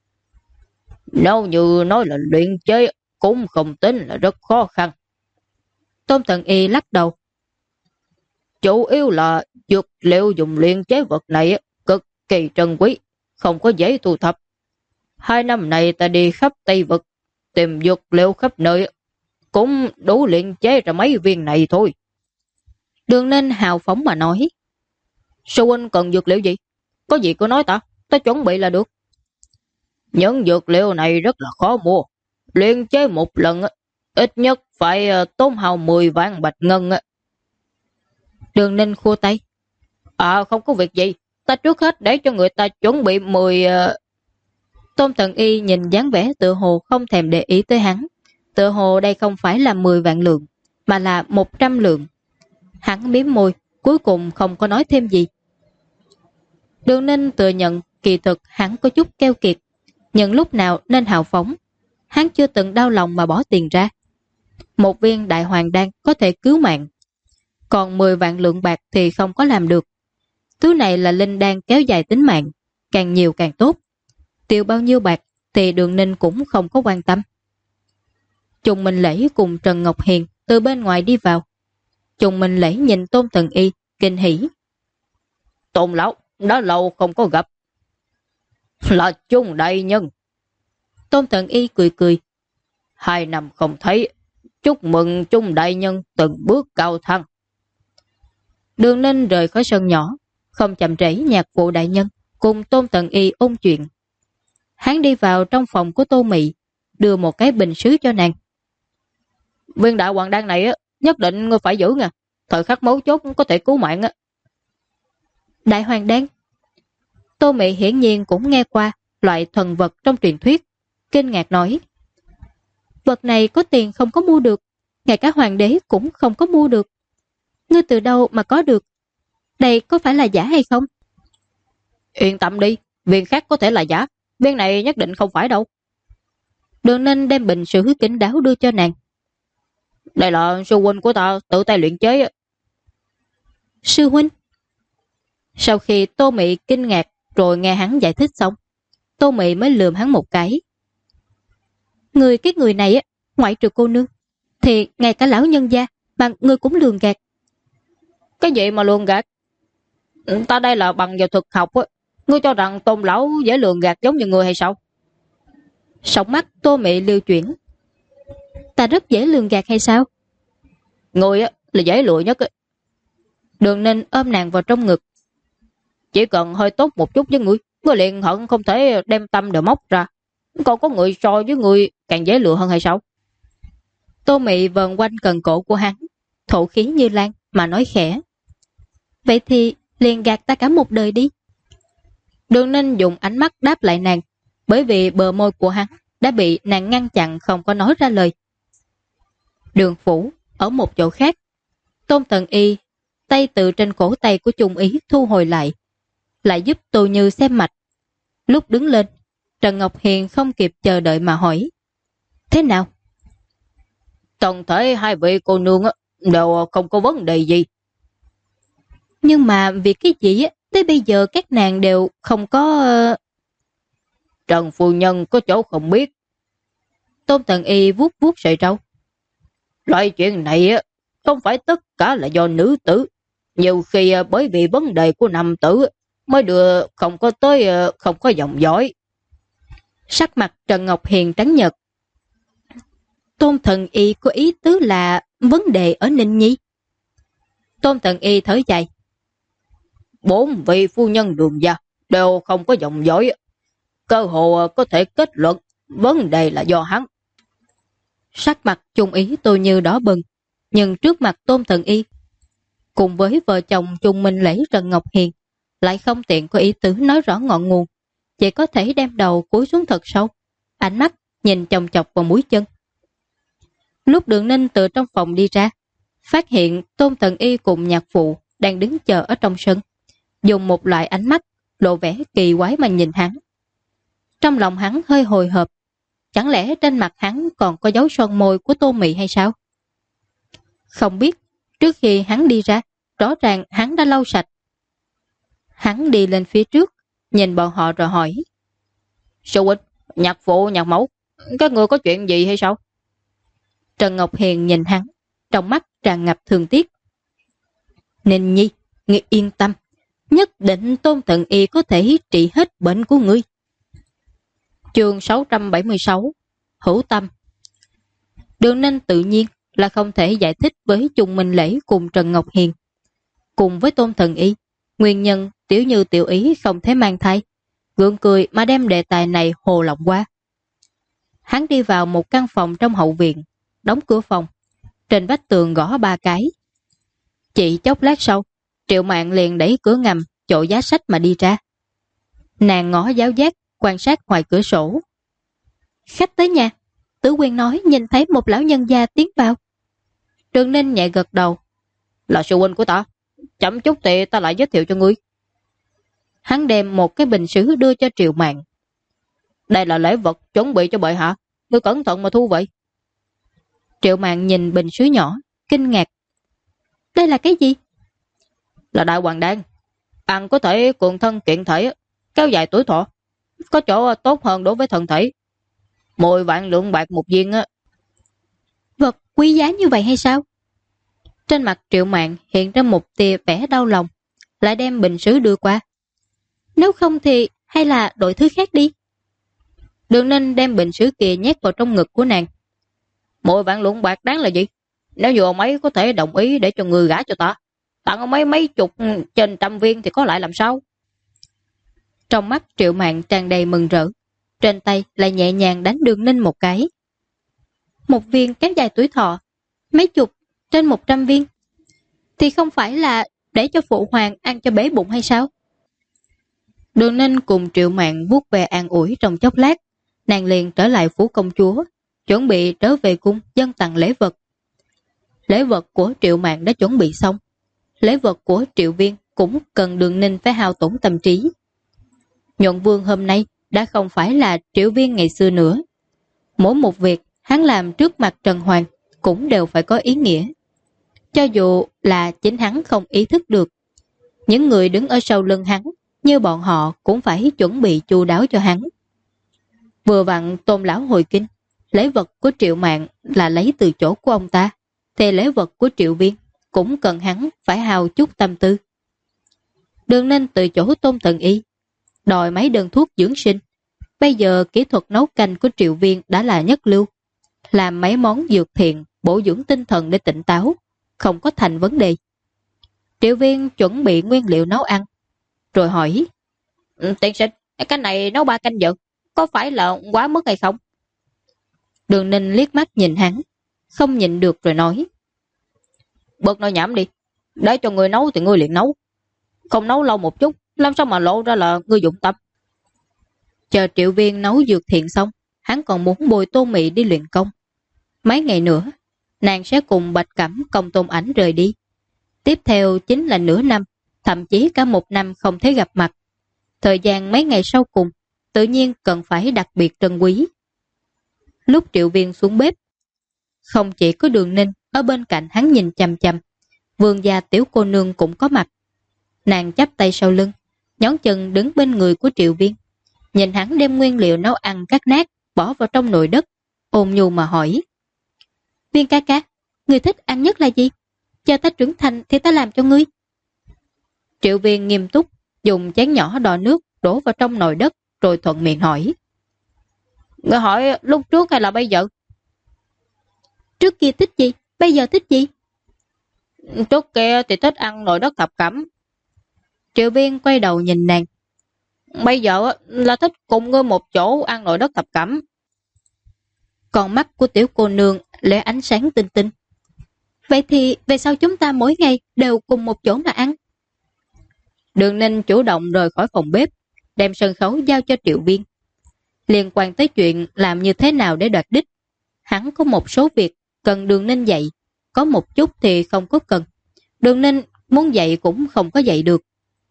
Nếu như nói là luyện chế cũng không tính là rất khó khăn. Tôn Tần Y lắc đầu: Chủ yếu là dược liệu dùng luyện chế vật này cực kỳ trân quý, không có dễ thu thập. 2 năm này ta đi khắp Tây Vực, tìm dược liệu khắp nơi, cũng đủ luyện chế ra mấy viên này thôi. Đường Ninh hào phóng mà nói: Sư huynh cần dược liệu gì? Có gì cứ nói ta chuẩn bị là được. Những dược liệu này rất là khó mua. Luyện chế một lần ít nhất phải tốn hao 10 vạn bạch ngân. Đường Ninh khua tay: Không có việc gì, ta trước hết để cho người ta chuẩn bị 10... Tôn Tần Y nhìn dáng vẻ tự hồ không thèm để ý tới hắn. Tự hồ đây không phải là 10 vạn lượng, mà là 100 lượng. Hắn mím môi, cuối cùng không có nói thêm gì. Đường Ninh tự nhận kỳ thực hắn có chút keo kiệt, nhưng lúc nào nên hào phóng. Hắn chưa từng đau lòng mà bỏ tiền ra. Một viên đại hoàng đan có thể cứu mạng, còn 10 vạn lượng bạc thì không có làm được. Thứ này là linh đan kéo dài tính mạng, càng nhiều càng tốt. Tiêu bao nhiêu bạc thì Đường Ninh cũng không có quan tâm. Trùng Minh Lễ cùng Trần Ngọc Hiền từ bên ngoài đi vào. Trùng Minh Lễ nhìn Tôn Thần Y kinh hỉ: Tôn lão, đã lâu không có gặp. Là Trung đại nhân. Tôn Thần Y cười cười: 2 năm không thấy, chúc mừng Trung đại nhân từng bước cao thăng. Đường Ninh rời khỏi sân nhỏ, không chậm trễ nhạc vụ đại nhân cùng Tôn Thần Y ôn chuyện. Hắn đi vào trong phòng của Tô Mị, đưa một cái bình sứ cho nàng. Viên đại hoàng đan này nhất định ngươi phải giữ nha, thời khắc mấu chốt có thể cứu mạng. Đại hoàng đan? Tô Mị hiển nhiên cũng nghe qua loại thần vật trong truyền thuyết, kinh ngạc nói: Vật này có tiền không có mua được, ngay cả hoàng đế cũng không có mua được. Ngươi từ đâu mà có được? Đây có phải là giả hay không? Yên tâm đi, viên khác có thể là giả, viên này nhất định không phải đâu. Đường Ninh đem bình sứ kính đáo đưa cho nàng. Đây là sư huynh của ta tự tay luyện chế. Sư huynh? Sau khi Tô Mị kinh ngạc rồi nghe hắn giải thích xong, Tô Mị mới lườm hắn một cái. Cái người này ngoại trừ cô nương thì ngay cả lão nhân gia mà ngươi cũng lường gạt. Cái gì mà lường gạt? Ta đây là bằng vào thực học. Ngươi cho rằng Tôn lão dễ lường gạt giống như người hay sao? Sóng mắt Tô Mị lưu chuyển: Ta rất dễ lường gạt hay sao? Ngươi là dễ lừa nhất. Đường Ninh ôm nàng vào trong ngực: Chỉ cần hơi tốt một chút với ngươi liền hận không thể đem tâm đều móc ra. Còn có người so với ngươi càng dễ lừa hơn hay sao? Tô Mị vần quanh cần cổ của hắn, thổ khí như lan mà nói khẽ: Vậy thì liền gạt ta cả một đời đi. Đường Ninh dùng ánh mắt đáp lại nàng, bởi vì bờ môi của hắn đã bị nàng ngăn chặn không có nói ra lời. Đường phủ, ở một chỗ khác, Tôn Tần Y tay từ trên cổ tay của Trung Ý thu hồi lại giúp Tô Như xem mạch. Lúc đứng lên, Trần Ngọc Hiền không kịp chờ đợi mà hỏi: Thế nào? Toàn thể 2 vị cô nương đều không có vấn đề gì. Nhưng mà vì cái gì tới bây giờ các nàng đều không có... Trần phu nhân có chỗ không biết. Tôn Tần Y vuốt vuốt sợi râu: Loại chuyện này không phải tất cả là do nữ tử. Nhiều khi bởi vì vấn đề của nam tử mới đưa không có tới, không có dòng dõi. Sắc mặt Trần Ngọc Hiền trắng nhợt. Tôn Thần Y có ý tứ là vấn đề ở Ninh Nhi. Tôn Thần Y thở dài: 4 vị phu nhân Đường gia đều không có dòng dõi. Cơ hồ có thể kết luận vấn đề là do hắn. Sắc mặt Trung Ý Tô Như đỏ bừng, nhưng trước mặt Tôn Thần Y cùng với vợ chồng Trung Minh Lễ Trần Ngọc Hiền lại không tiện có ý tứ nói rõ ngọn nguồn, chỉ có thể đem đầu cúi xuống thật sâu, ánh mắt nhìn chòng chọc vào mũi chân. Lúc Đường Ninh từ trong phòng đi ra, phát hiện Tôn Thần Y cùng nhạc phụ đang đứng chờ ở trong sân, dùng một loại ánh mắt lộ vẻ kỳ quái mà nhìn hắn. Trong lòng hắn hơi hồi hộp, chẳng lẽ trên mặt hắn còn có dấu son môi của Tô Mị hay sao? Không biết trước khi hắn đi ra, rõ ràng hắn đã lau sạch. Hắn đi lên phía trước, nhìn bọn họ rồi hỏi. Sư huynh, nhạc phụ, nhạc mẫu, các người có chuyện gì hay sao? Trần Ngọc Hiền nhìn hắn, trong mắt tràn ngập thương tiếc. Ninh nhi, ngươi yên tâm, nhất định Tôn Thần Y có thể trị hết bệnh của ngươi. Chương 676 Hữu Tâm. Đường Ninh tự nhiên là không thể giải thích với Trung Minh Lễ cùng Trần Ngọc Hiền. Cùng với Tôn Thần Y, nguyên nhân Tiểu Như tiểu ý không thể mang thai, gượng cười mà đem đề tài này hồ lộng qua. Hắn đi vào một căn phòng trong hậu viện, đóng cửa phòng, trên vách tường gõ 3 cái. Chỉ chốc lát sau, Triệu Mạn liền đẩy cửa ngầm chỗ giá sách mà đi ra. Nàng ngó giáo giác quan sát ngoài cửa sổ. Khách tới nhà, Tử Quyên nói nhìn thấy một lão nhân gia tiến vào. Đường Ninh nhẹ gật đầu. Là sư huynh của ta, chậm chút thì ta lại giới thiệu cho ngươi. Hắn đem một cái bình sứ đưa cho Triệu Mạn. Đây là lễ vật chuẩn bị cho bệ hạ, ngươi cẩn thận mà thu vậy. Triệu Mạn nhìn bình sứ nhỏ, kinh ngạc. Đây là cái gì? Là đại hoàng đan, ăn có thể cường thân kiện thể, kéo dài tuổi thọ, có chỗ tốt hơn đối với thân thể. 10 vạn lượng bạc một viên á. Vật quý giá như vậy hay sao? Trên mặt Triệu Mạn hiện ra một tia vẻ đau lòng, lại đem bình sứ đưa qua. Nếu không thì hay là đổi thứ khác đi. Đường Ninh đem bình sứ kia nhét vào trong ngực của nàng. 10 vạn lượng bạc đáng là gì? Nếu như ông ấy có thể đồng ý để cho người gả cho ta, tặng ông ấy mấy chục trên trăm viên thì có lại làm sao? Trong mắt Triệu Mạn tràn đầy mừng rỡ, trên tay lại nhẹ nhàng đánh Đường Ninh một cái. Một viên kéo dài tuổi thọ, mấy chục trên 100 viên, thì không phải là để cho phụ hoàng ăn cho bế bụng hay sao? Đường Ninh cùng Triệu Mạn vuốt về an ủi trong chốc lát, nàng liền trở lại phủ công chúa, chuẩn bị trở về cung dâng tặng lễ vật. Lễ vật của Triệu Mạn đã chuẩn bị xong, lễ vật của Triệu Viên cũng cần Đường Ninh phải hao tổn tâm trí. Nhuận Vương hôm nay đã không phải là Triệu Viên ngày xưa nữa. Mỗi một việc hắn làm trước mặt Trần Hoàng cũng đều phải có ý nghĩa. Cho dù là chính hắn không ý thức được, những người đứng ở sau lưng hắn như bọn họ cũng phải chuẩn bị chu đáo cho hắn. Vừa vặn Tôn lão hồi kinh, lễ vật của Triệu Mạn là lấy từ chỗ của ông ta, thì lễ vật của Triệu Viên cũng cần hắn phải hao chút tâm tư. Đường Ninh từ chỗ Tôn Thần Y đòi mấy đơn thuốc dưỡng sinh. Bây giờ kỹ thuật nấu canh của Triệu Viên đã là nhất lưu, làm mấy món dược thiện bổ dưỡng tinh thần để tỉnh táo, không có thành vấn đề. Triệu Viên chuẩn bị nguyên liệu nấu ăn, rồi hỏi: Tiên sinh, cái này nấu 3 canh giờ, có phải là quá mức hay không? Đường Ninh liếc mắt nhìn hắn, không nhịn được rồi nói: Bớt nói nhảm đi, để cho người nấu thì ngươi liền nấu, không nấu lâu một chút làm sao mà lộ ra là ngươi dụng tâm. Chờ Triệu Viên nấu dược thiện xong, hắn còn muốn bồi Tô Mị đi luyện công. Mấy ngày nữa nàng sẽ cùng Bạch Cẩm Công Tôn Ảnh rời đi. Tiếp theo chính là nửa năm, thậm chí cả 1 năm không thể gặp mặt. Thời gian mấy ngày sau cùng tự nhiên cần phải đặc biệt trân quý. Lúc Triệu Viên xuống bếp, không chỉ có Đường Ninh ở bên cạnh hắn nhìn chằm chằm, Vương gia tiểu cô nương cũng có mặt. Nàng chắp tay sau lưng, nhón chân đứng bên người của Triệu Viên, nhìn hắn đem nguyên liệu nấu ăn cắt nát bỏ vào trong nồi đất, ôn nhu mà hỏi: Viên ca ca, người thích ăn nhất là gì? Chờ ta trưởng thành thì ta làm cho ngươi. Triệu Viên nghiêm túc dùng chén nhỏ đổ nước đổ vào trong nồi đất, rồi thuận miệng hỏi: Người hỏi lúc trước hay là bây giờ? Trước kia thích gì, bây giờ thích gì? Trước kia thì thích ăn nồi đất thập cẩm. Triệu Viên quay đầu nhìn nàng: Bây giờ là thích cùng ngươi một chỗ ăn nồi đất thập cẩm. Con mắt của tiểu cô nương lóe ánh sáng tinh tinh. Vậy thì về sau chúng ta mỗi ngày đều cùng một chỗ mà ăn? Đường Ninh chủ động rời khỏi phòng bếp, đem sân khấu giao cho Triệu Viên. Liên quan tới chuyện làm như thế nào để đạt đích, hắn có một số việc cần Đường Ninh dạy, có một chút thì không có cần. Đường Ninh muốn dạy cũng không có dạy được.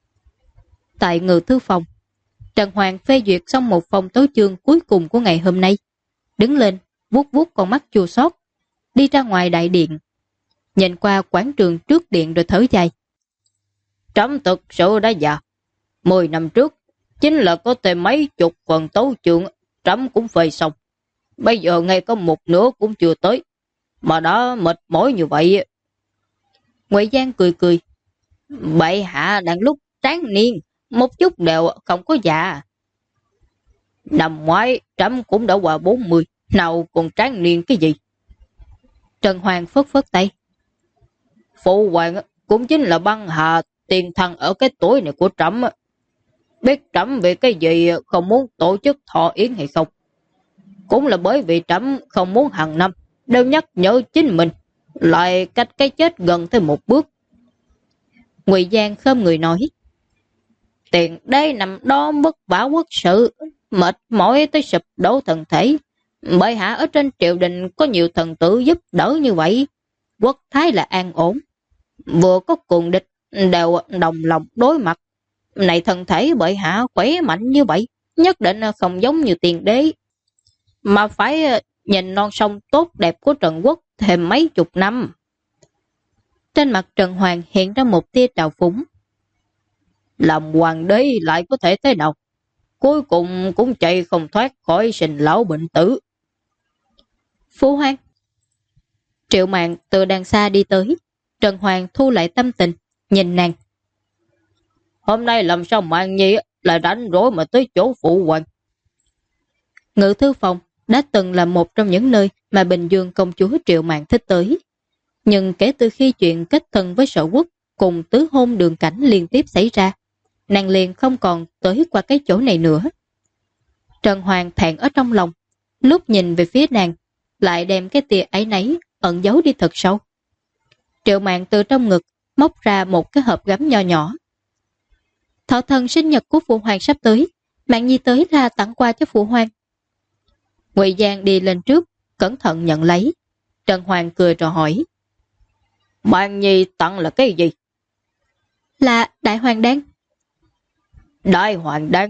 Tại ngự thư phòng, Trần Hoàng phê duyệt xong một phòng tấu chương cuối cùng của ngày hôm nay, đứng lên vuốt vuốt con mắt chua xót, đi ra ngoài đại điện, nhìn qua quảng trường trước điện rồi thở dài. Trẫm thực sự đã già. 10 năm trước, chính là có thêm mấy chục phần tấu chương, trẫm cũng phê xong. Bây giờ ngay có một nửa cũng chưa tới, mà đã mệt mỏi như vậy. Ngụy Giang cười cười. Bệ hạ đang lúc tráng niên, một chút đều không có già. Năm ngoái, trẫm cũng đã qua 40, nào còn tráng niên cái gì. Trần Hoàng phất phất tay. Phụ hoàng cũng chính là băng hà tiền thần ở cái tuổi này của trẫm. Biết trẫm vì cái gì không muốn tổ chức thọ yến hay không? Cũng là bởi vì trẫm không muốn hàng năm đều nhắc nhở chính mình, lại cách cái chết gần tới một bước. Ngụy Giang khom người nói. Tiền đây nằm đó vất vả quốc sự, mệt mỏi tới sụp đổ thân thể. Bệ hạ ở trên triều đình có nhiều thần tử giúp đỡ như vậy, quốc thái là an ổn. Vừa có cùng địch đều đồng lòng đối mặt. Này thân thể bệ hạ khỏe mạnh như vậy, nhất định không giống như tiền đế, mà phải nhìn non sông tốt đẹp của Trần Quốc thêm mấy chục năm. Trên mặt Trần Hoàng hiện ra một tia trào phúng. Làm hoàng đế lại có thể thế nào? Cuối cùng cũng chạy không thoát khỏi sinh lão bệnh tử. Phụ hoàng. Triệu Mạn từ đằng xa đi tới. Trần Hoàng thu lại tâm tình, nhìn nàng. Hôm nay làm sao Mạn Nhi lại đánh rối mà tới chỗ phụ hoàng? Ngự thư phòng đã từng là một trong những nơi mà Bình Dương công chúa Triệu Mạn thích tới. Nhưng kể từ khi chuyện kết thân với Sở Quốc cùng tứ hôn Đường Cảnh liên tiếp xảy ra, nàng liền không còn tới qua cái chỗ này nữa. Trần Hoàng thẹn ở trong lòng, lúc nhìn về phía nàng, lại đem cái tia ấy nấy ẩn giấu đi thật sâu. Triệu Mạn từ trong ngực móc ra một cái hộp gấm nho nhỏ. Thọ thần sinh nhật của phụ hoàng sắp tới, Mạn Nhi tới là tặng quà cho phụ hoàng. Ngụy Giang đi lên trước, cẩn thận nhận lấy. Trần Hoàng cười rồi hỏi. Mạn Nhi tặng là cái gì? Là đại hoàng đan. Đại hoàng đan?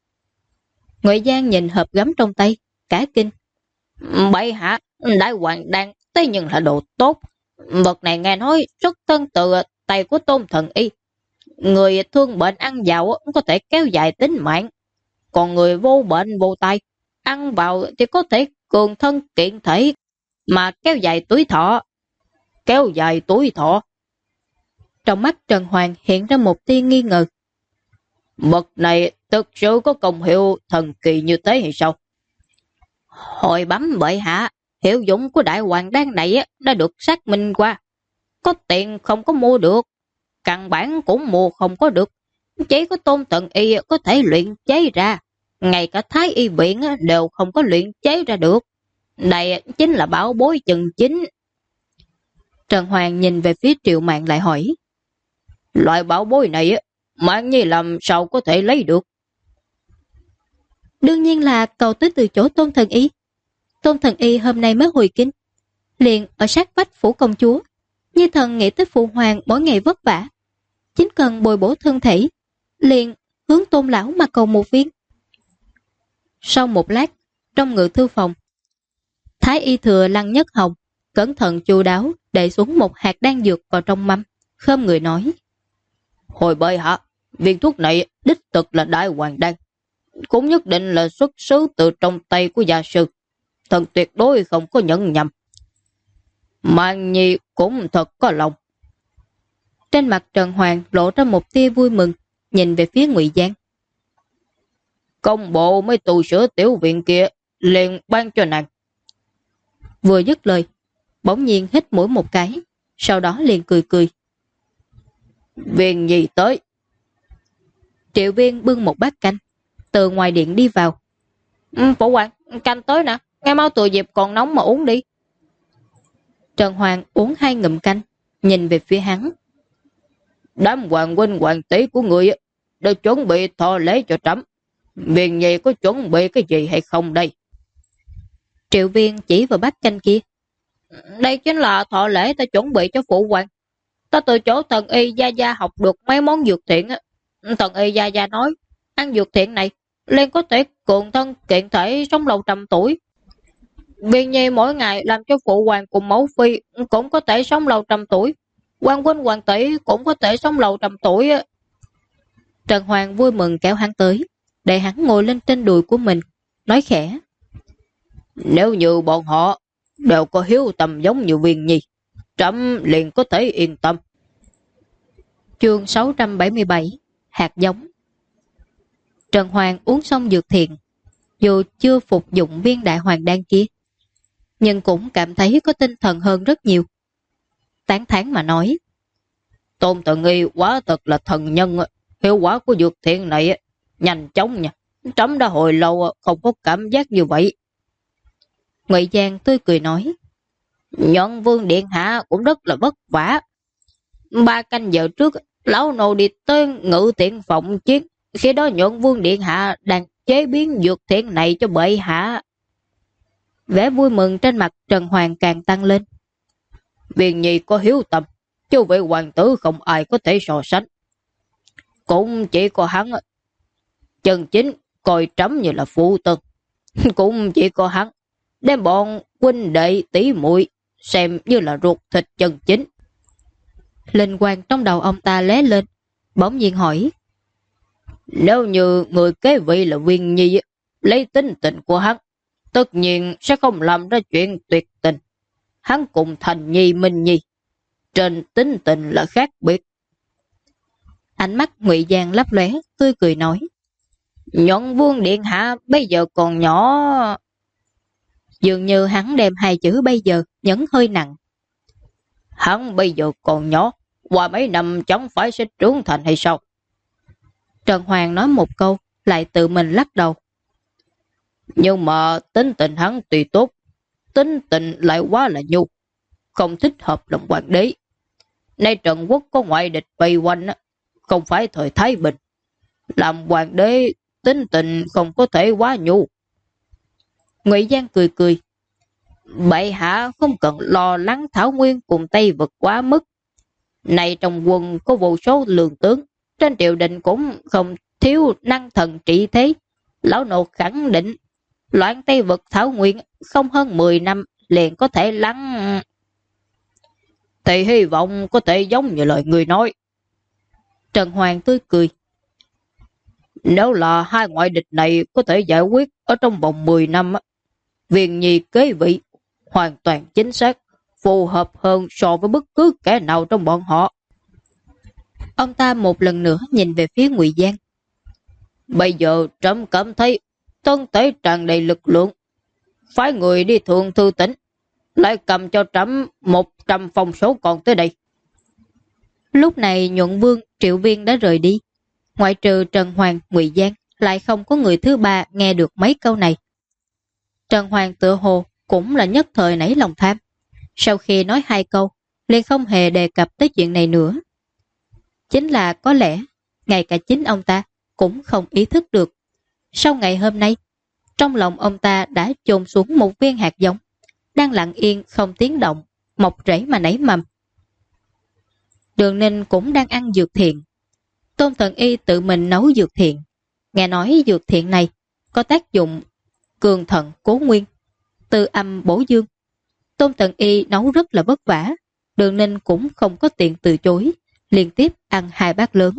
Ngụy Giang nhìn hộp gấm trong tay, cả kinh. Bệ hạ, đại hoàng đan thế nhưng là đồ tốt. Vật này nghe nói xuất thân từ tay của Tôn Thần Y. Người thương bệnh ăn vào có thể kéo dài tính mạng. Còn người vô bệnh vô tay, ăn vào thì có thể cường thân kiện thể, mà kéo dài tuổi thọ. Kéo dài tuổi thọ. Trong mắt Trần Hoàng hiện ra một tia nghi ngờ. Vật này thực sự có công hiệu thần kỳ như thế hay sao? Hồi bấm bệ hạ, hiệu dụng của đại hoàng đan này đã được xác minh qua. Có tiền không có mua được, căn bản cũng mua không có được. Chỉ có Tôn Thần Y có thể luyện chế ra, ngay cả Thái Y viện đều không có luyện chế ra được. Đây chính là bảo bối chân chính. Trần Hoàng nhìn về phía Triệu Mạn lại hỏi. Loại bảo bối này Mạn Nhi làm sao có thể lấy được? Đương nhiên là cầu tới từ chỗ Tôn Thần Y. Tôn Thần Y hôm nay mới hồi kinh, liền ở sát vách phủ công chúa. Như thần nghĩ tới phụ hoàng mỗi ngày vất vả, chính cần bồi bổ thân thể, liền hướng Tôn lão mà cầu một viên. Sau một lát, trong ngự thư phòng, Thái Y thừa Lăng Nhất Hồng cẩn thận chu đáo để xuống một hạt đan dược vào trong mâm, khom người nói. Hồi bệ hạ, viên thuốc này đích thực là đại hoàng đan, cũng nhất định là xuất xứ từ trong tay của gia sư. Thần tuyệt đối không có nhận nhầm. Mạn Nhi cũng thật có lòng. Trên mặt Trần Hoàng lộ ra một tia vui mừng, nhìn về phía Ngụy Giang. Công bộ mấy tù sữa tiểu viện kia liền ban cho nàng. Vừa dứt lời, bỗng nhiên hít mũi một cái, sau đó liền cười cười. Viên Nhi tới. Triệu Viên bưng một bát canh từ ngoài điện đi vào. Phụ hoàng, canh tới nè, nghe mau tùy dịp còn nóng mà uống đi. Trần Hoàng uống 2 ngụm canh, nhìn về phía hắn. Đám hoàng huynh hoàng tỷ của người đã chuẩn bị thọ lễ cho trẫm. Viên Nhi có chuẩn bị cái gì hay không đây? Triệu Viên chỉ vào bát canh kia. Đây chính là thọ lễ ta chuẩn bị cho phụ hoàng. Ta từ chỗ thần y Gia Gia học được mấy món dược thiện. Thần y Gia Gia nói, ăn dược thiện này liền có thể cường thân kiện thể sống lâu trăm tuổi. Viên Nhi mỗi ngày làm cho phụ hoàng cùng mẫu phi cũng có thể sống lâu trăm tuổi. Quan huynh hoàng tỷ cũng có thể sống lâu trăm tuổi á. Trần Hoàng vui mừng kéo hắn tới, để hắn ngồi lên trên đùi của mình, nói khẽ. Nếu như bọn họ đều có hiếu tâm giống như Viên Nhi, trẫm liền có thể yên tâm. Chương 677 Hạt giống. Trần Hoàng uống xong dược thiện, dù chưa phục dụng viên đại hoàng đan kia, nhưng cũng cảm thấy có tinh thần hơn rất nhiều. Tán thán mà nói. Tôn Tự Nghi quá thật là thần nhân. Hiệu quả của dược thiện này nhanh chóng nha. Trẫm đã hồi lâu không có cảm giác như vậy. Ngụy Giang tươi cười nói. Nhuận Vương Điện Hạ cũng rất là vất vả. 3 canh giờ trước, lão nô đi tới Ngự Tiện Phòng chiến. Khi đó Nhuận Vương Điện Hạ đang chế biến dược thiện này cho bệ hạ. Vẻ vui mừng trên mặt Trần Hoàng càng tăng lên. Viên Nhi có hiếu tâm, chứ vậy hoàng tử không ai có thể so sánh. Cũng chỉ có hắn chân chính coi trẫm như là phụ tử. Cũng chỉ có hắn đem bọn huynh đệ tỷ muội xem như là ruột thịt chân chính. Linh quang trong đầu ông ta lóe lên, bỗng nhiên hỏi. Nếu như người kế vị là Viên Nhi, lấy tính tình của hắn, tất nhiên sẽ không làm ra chuyện tuyệt tình. Hắn cùng Thành Nhi Minh Nhi trên tính tình là khác biệt. Ánh mắt Ngụy Giang lấp lóe, tươi cười nói. Nhuận Vương Điện Hạ bây giờ còn nhỏ. Dường như hắn đem hai chữ bây giờ nhấn hơi nặng. Hắn bây giờ còn nhỏ, qua mấy năm chẳng phải sẽ trưởng thành hay sao? Trần Hoàng nói một câu, lại tự mình lắc đầu. Nhưng mà tính tình hắn tùy tốt, tính tình lại quá là nhu, không thích hợp làm hoàng đế. Nay Trần Quốc có ngoại địch vây quanh, không phải thời Thái Bình. Làm hoàng đế tính tình không có thể quá nhu. Ngụy Giang cười cười. Bệ hạ không cần lo lắng Thảo Nguyên cùng Tây vực quá mức. Này trong quân có vô số lượng tướng, trên triều đình cũng không thiếu năng thần trị thế. Lão nô khẳng định, loạn Tây vực Thảo Nguyên không hơn 10 năm liền có thể lắng. Thì hy vọng có thể giống như lời người nói. Trần Hoàng tươi cười. Nếu là hai ngoại địch này có thể giải quyết ở trong vòng 10 năm, Viên Nhi kế vị hoàn toàn chính xác, phù hợp hơn so với bất cứ kẻ nào trong bọn họ. Ông ta một lần nữa nhìn về phía Ngụy Giang. Bây giờ trẫm cảm thấy thân thể tràn đầy lực lượng, phái người đi Thượng Thư Tỉnh, lại cầm cho trẫm 100 phong số còn tới đây. Lúc này Nhuận Vương, Triệu Viên đã rời đi. Ngoại trừ Trần Hoàng, Ngụy Giang, lại không có người thứ ba nghe được mấy câu này. Trần Hoàng tựa hồ cũng là nhất thời nảy lòng tham. Sau khi nói hai câu, liền không hề đề cập tới chuyện này nữa. Chính là có lẽ, ngay cả chính ông ta cũng không ý thức được. Sau ngày hôm nay, trong lòng ông ta đã chôn xuống một viên hạt giống, đang lặng yên không tiếng động, mọc rễ mà nảy mầm. Đường Ninh cũng đang ăn dược thiện. Tôn Thần Y tự mình nấu dược thiện. Nghe nói dược thiện này có tác dụng cường thận cố nguyên, từ âm bổ dương. Tôn Thần Y nấu rất là vất vả, Đường Ninh cũng không có tiện từ chối, liên tiếp ăn 2 bát lớn.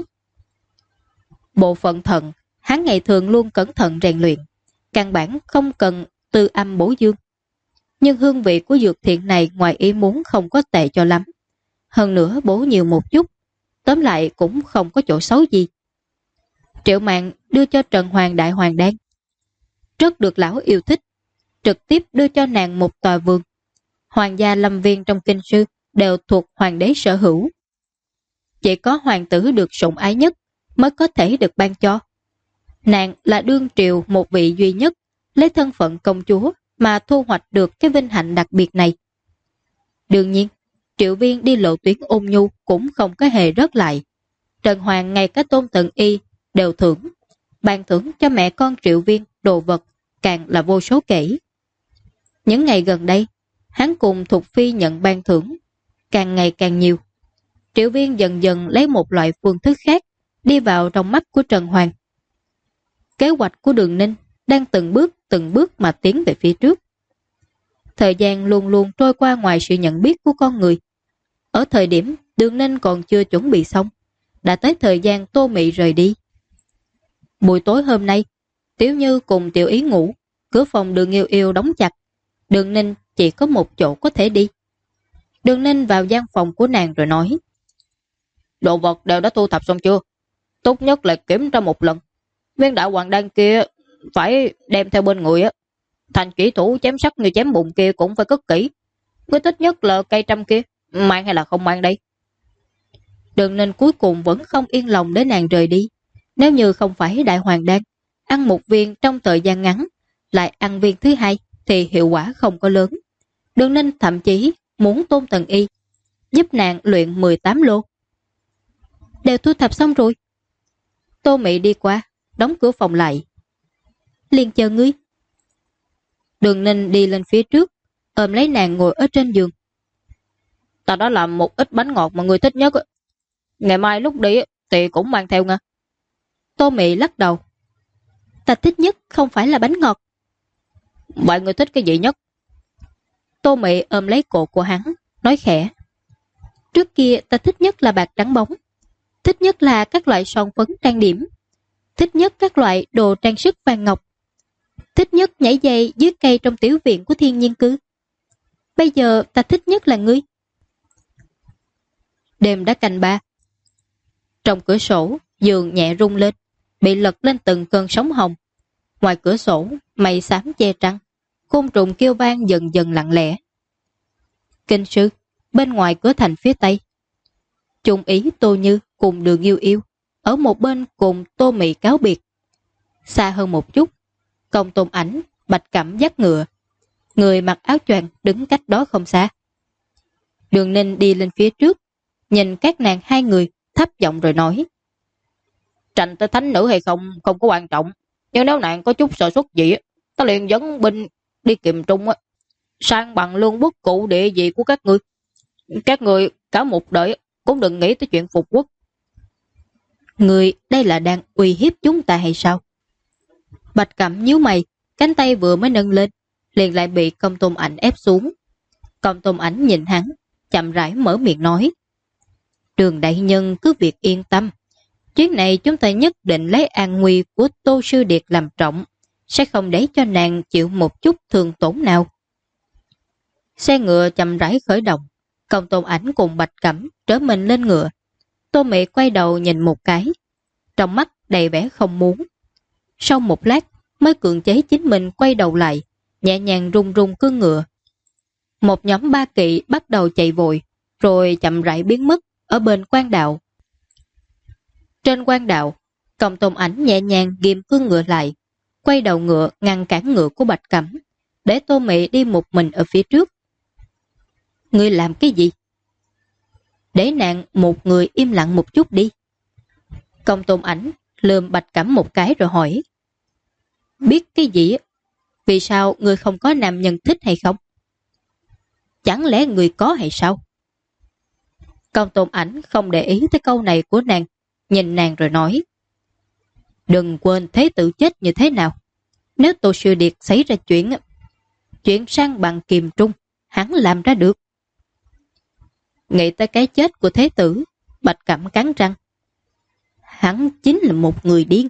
Bộ phận thận, hắn ngày thường luôn cẩn thận rèn luyện, căn bản không cần từ âm bổ dương. Nhưng hương vị của dược thiện này ngoài ý muốn không có tệ cho lắm. Hơn nữa bổ nhiều một chút, tóm lại cũng không có chỗ xấu gì. Triệu Mạn đưa cho Trần Hoàng đại hoàng đan, rất được lão yêu thích, trực tiếp đưa cho nàng một tòa vườn. Hoàng gia lâm viên trong kinh sư đều thuộc hoàng đế sở hữu. Chỉ có hoàng tử được sủng ái nhất mới có thể được ban cho. Nàng là đương triều một vị duy nhất lấy thân phận công chúa mà thu hoạch được cái vinh hạnh đặc biệt này. Đương nhiên, Triệu Viên đi lộ tuyến ôn nhu cũng không có hề rớt lại. Trần Hoàng ngay cả Tôn Thần Y đều thưởng, ban thưởng cho mẹ con Triệu Viên đồ vật càng là vô số kể. Những ngày gần đây, hắn cùng Thục Phi nhận ban thưởng càng ngày càng nhiều. Triệu Viên dần dần lấy một loại phương thức khác đi vào trong mắt của Trần Hoàng. Kế hoạch của Đường Ninh đang từng bước mà tiến về phía trước. Thời gian luôn luôn trôi qua ngoài sự nhận biết của con người. Ở thời điểm Đường Ninh còn chưa chuẩn bị xong, đã tới thời gian Tô Mị rời đi. Buổi tối hôm nay, Tiểu Như cùng Tiểu Ý ngủ, cửa phòng Đường Yêu Yêu đóng chặt, Đường Ninh chỉ có một chỗ có thể đi. Đường Ninh vào gian phòng của nàng rồi nói: đồ vật đều đã thu thập xong chưa? Tốt nhất là kiểm tra một lần. Viên đạo hoàng đan kia phải đem theo bên người á. Thành kỹ thủ chém sắt người chém bụng kia cũng phải cất kỹ. Ngươi thích nhất là cây trăm kia, mang hay là không mang đây? Đường Ninh cuối cùng vẫn không yên lòng để nàng rời đi. Nếu như không phải đại hoàng đan, ăn một viên trong thời gian ngắn, lại ăn viên thứ hai thì hiệu quả không có lớn. Đường Ninh thậm chí muốn Tôn Tần Y giúp nàng luyện 18 lô. Đều thu thập xong rồi. Tô Mị đi qua, đóng cửa phòng lại. Liền chờ ngươi. Đường Ninh đi lên phía trước, ôm lấy nàng ngồi ở trên giường. Ta đã làm một ít bánh ngọt mà ngươi thích nhất. Ngày mai lúc đi thì cũng mang theo nha. Tô Mị lắc đầu. Ta thích nhất không phải là bánh ngọt. Vậy ngươi thích cái gì nhất? Tô Mị ôm lấy cổ của hắn, nói khẽ. Trước kia ta thích nhất là bạc trắng bóng, thích nhất là các loại son phấn trang điểm, thích nhất các loại đồ trang sức vàng ngọc, thích nhất nhảy dây dưới cây trong tiểu viện của Thiên Nhiên Cư. Bây giờ ta thích nhất là ngươi. Đêm đã canh ba. Trong cửa sổ, giường nhẹ rung lên, bị lật lên từng cơn sóng hồng. Ngoài cửa sổ, mây xám che trăng, côn trùng kêu vang dần dần lặng lẽ. Kinh sư, bên ngoài cửa thành phía tây, Trung Ý Tô Như cùng Đường Yêu Yêu ở một bên cùng Tô Mị cáo biệt. Xa hơn một chút, Công Tôn Ảnh, Bạch Cẩm dắt ngựa, người mặc áo choàng đứng cách đó không xa. Đường Ninh đi lên phía trước, nhìn các nàng hai người, thấp giọng rồi nói: tranh tới thánh nữ hay không không có quan trọng, nhưng nếu nàng có chút sợ xuất gì, ta liền dẫn binh đi kiềm trung, sang bằng lương quốc cụ địa vị của các ngươi. Các người cả một đời cũng đừng nghĩ tới chuyện phục quốc. Người đây là đang uy hiếp chúng ta hay sao? Bạch Cẩm nhíu mày, cánh tay vừa mới nâng lên, liền lại bị Công Tôn Ảnh ép xuống. Công Tôn Ảnh nhìn hắn, chậm rãi mở miệng nói: Đường đại nhân cứ việc yên tâm, chuyến này chúng ta nhất định lấy an nguy của Tô Sư Điệt làm trọng, sẽ không để cho nàng chịu một chút thương tổn nào. Xe ngựa chậm rãi khởi động, Công Tôn Ảnh cùng Bạch Cẩm trở mình lên ngựa. Tô Mị quay đầu nhìn một cái, trong mắt đầy vẻ không muốn. Sau một lát mới cưỡng chế chính mình quay đầu lại, nhẹ nhàng rung rung cương ngựa. Một nhóm ba kỵ bắt đầu chạy vội, rồi chậm rãi biến mất ở bên quan đạo. Trên quan đạo, Công Tôn Ảnh nhẹ nhàng ghim cương ngựa lại, quay đầu ngựa ngăn cản ngựa của Bạch Cẩm, để Tô Mị đi một mình ở phía trước. Ngươi làm cái gì? Để nàng một người im lặng một chút đi. Công Tôn Ảnh lườm Bạch Cẩm một cái rồi hỏi: biết cái gì? Vì sao ngươi không có nam nhân thích hay không? Chẳng lẽ ngươi có hay sao? Công Tôn Ảnh không để ý tới câu này của nàng, nhìn nàng rồi nói: đừng quên thế tử chết như thế nào. Nếu Tô Sư Điệt xảy ra chuyện sang bằng kiềm trung, hắn làm ra được. Nghĩ tới cái chết của thế tử, Bạch Cẩm cắn răng. Hắn chính là một người điên.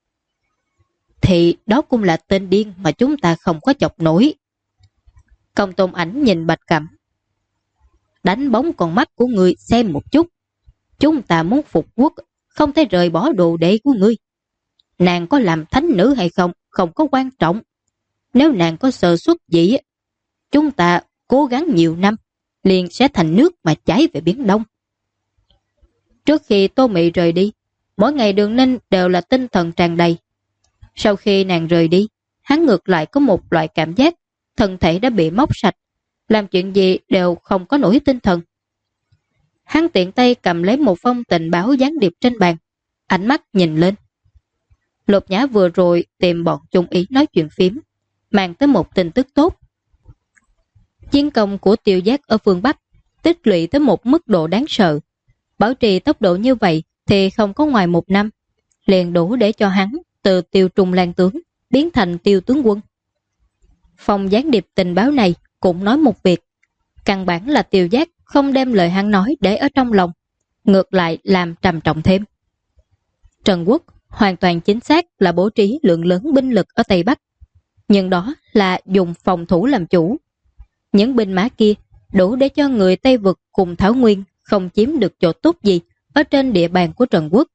Thì đó cũng là tên điên mà chúng ta không có chọc nổi. Công Tôn Ảnh nhìn Bạch Cẩm: đánh bóng con mắt của người xem một chút. Chúng ta muốn phục quốc, không thể rời bỏ đồ đệ của ngươi. Nàng có làm thánh nữ hay không, không có quan trọng. Nếu nàng có sơ suất gì, chúng ta cố gắng nhiều năm, liền sẽ thành nước mà chảy về Biển Đông. Trước khi Tô Mị rời đi, mỗi ngày Đường Ninh đều là tinh thần tràn đầy. Sau khi nàng rời đi, hắn ngược lại có một loại cảm giác thân thể đã bị móc sạch, làm chuyện gì đều không có nổi tinh thần. Hắn tiện tay cầm lấy một phong tình báo gián điệp trên bàn, ánh mắt nhìn lên. Lục Nhã vừa rồi tìm bọn Trung Ý nói chuyện phím, mang tới một tin tức tốt. Chiến công của Tiêu Giác ở phương Bắc tích lũy tới một mức độ đáng sợ. Bảo trì tốc độ như vậy thì không có ngoài 1 năm, liền đủ để cho hắn từ Tiêu Trung Lan tướng biến thành Tiêu tướng quân. Phòng gián điệp tình báo này cũng nói một việc, căn bản là Tiêu Giác không đem lời hắn nói để ở trong lòng, ngược lại làm trầm trọng thêm. Trần Quốc hoàn toàn chính xác là bố trí lượng lớn binh lực ở Tây Bắc, nhưng đó là dùng phòng thủ làm chủ. Những binh mã kia đủ để cho người Tây Vực cùng Thảo Nguyên không chiếm được chỗ tốt gì ở trên địa bàn của Trần Quốc.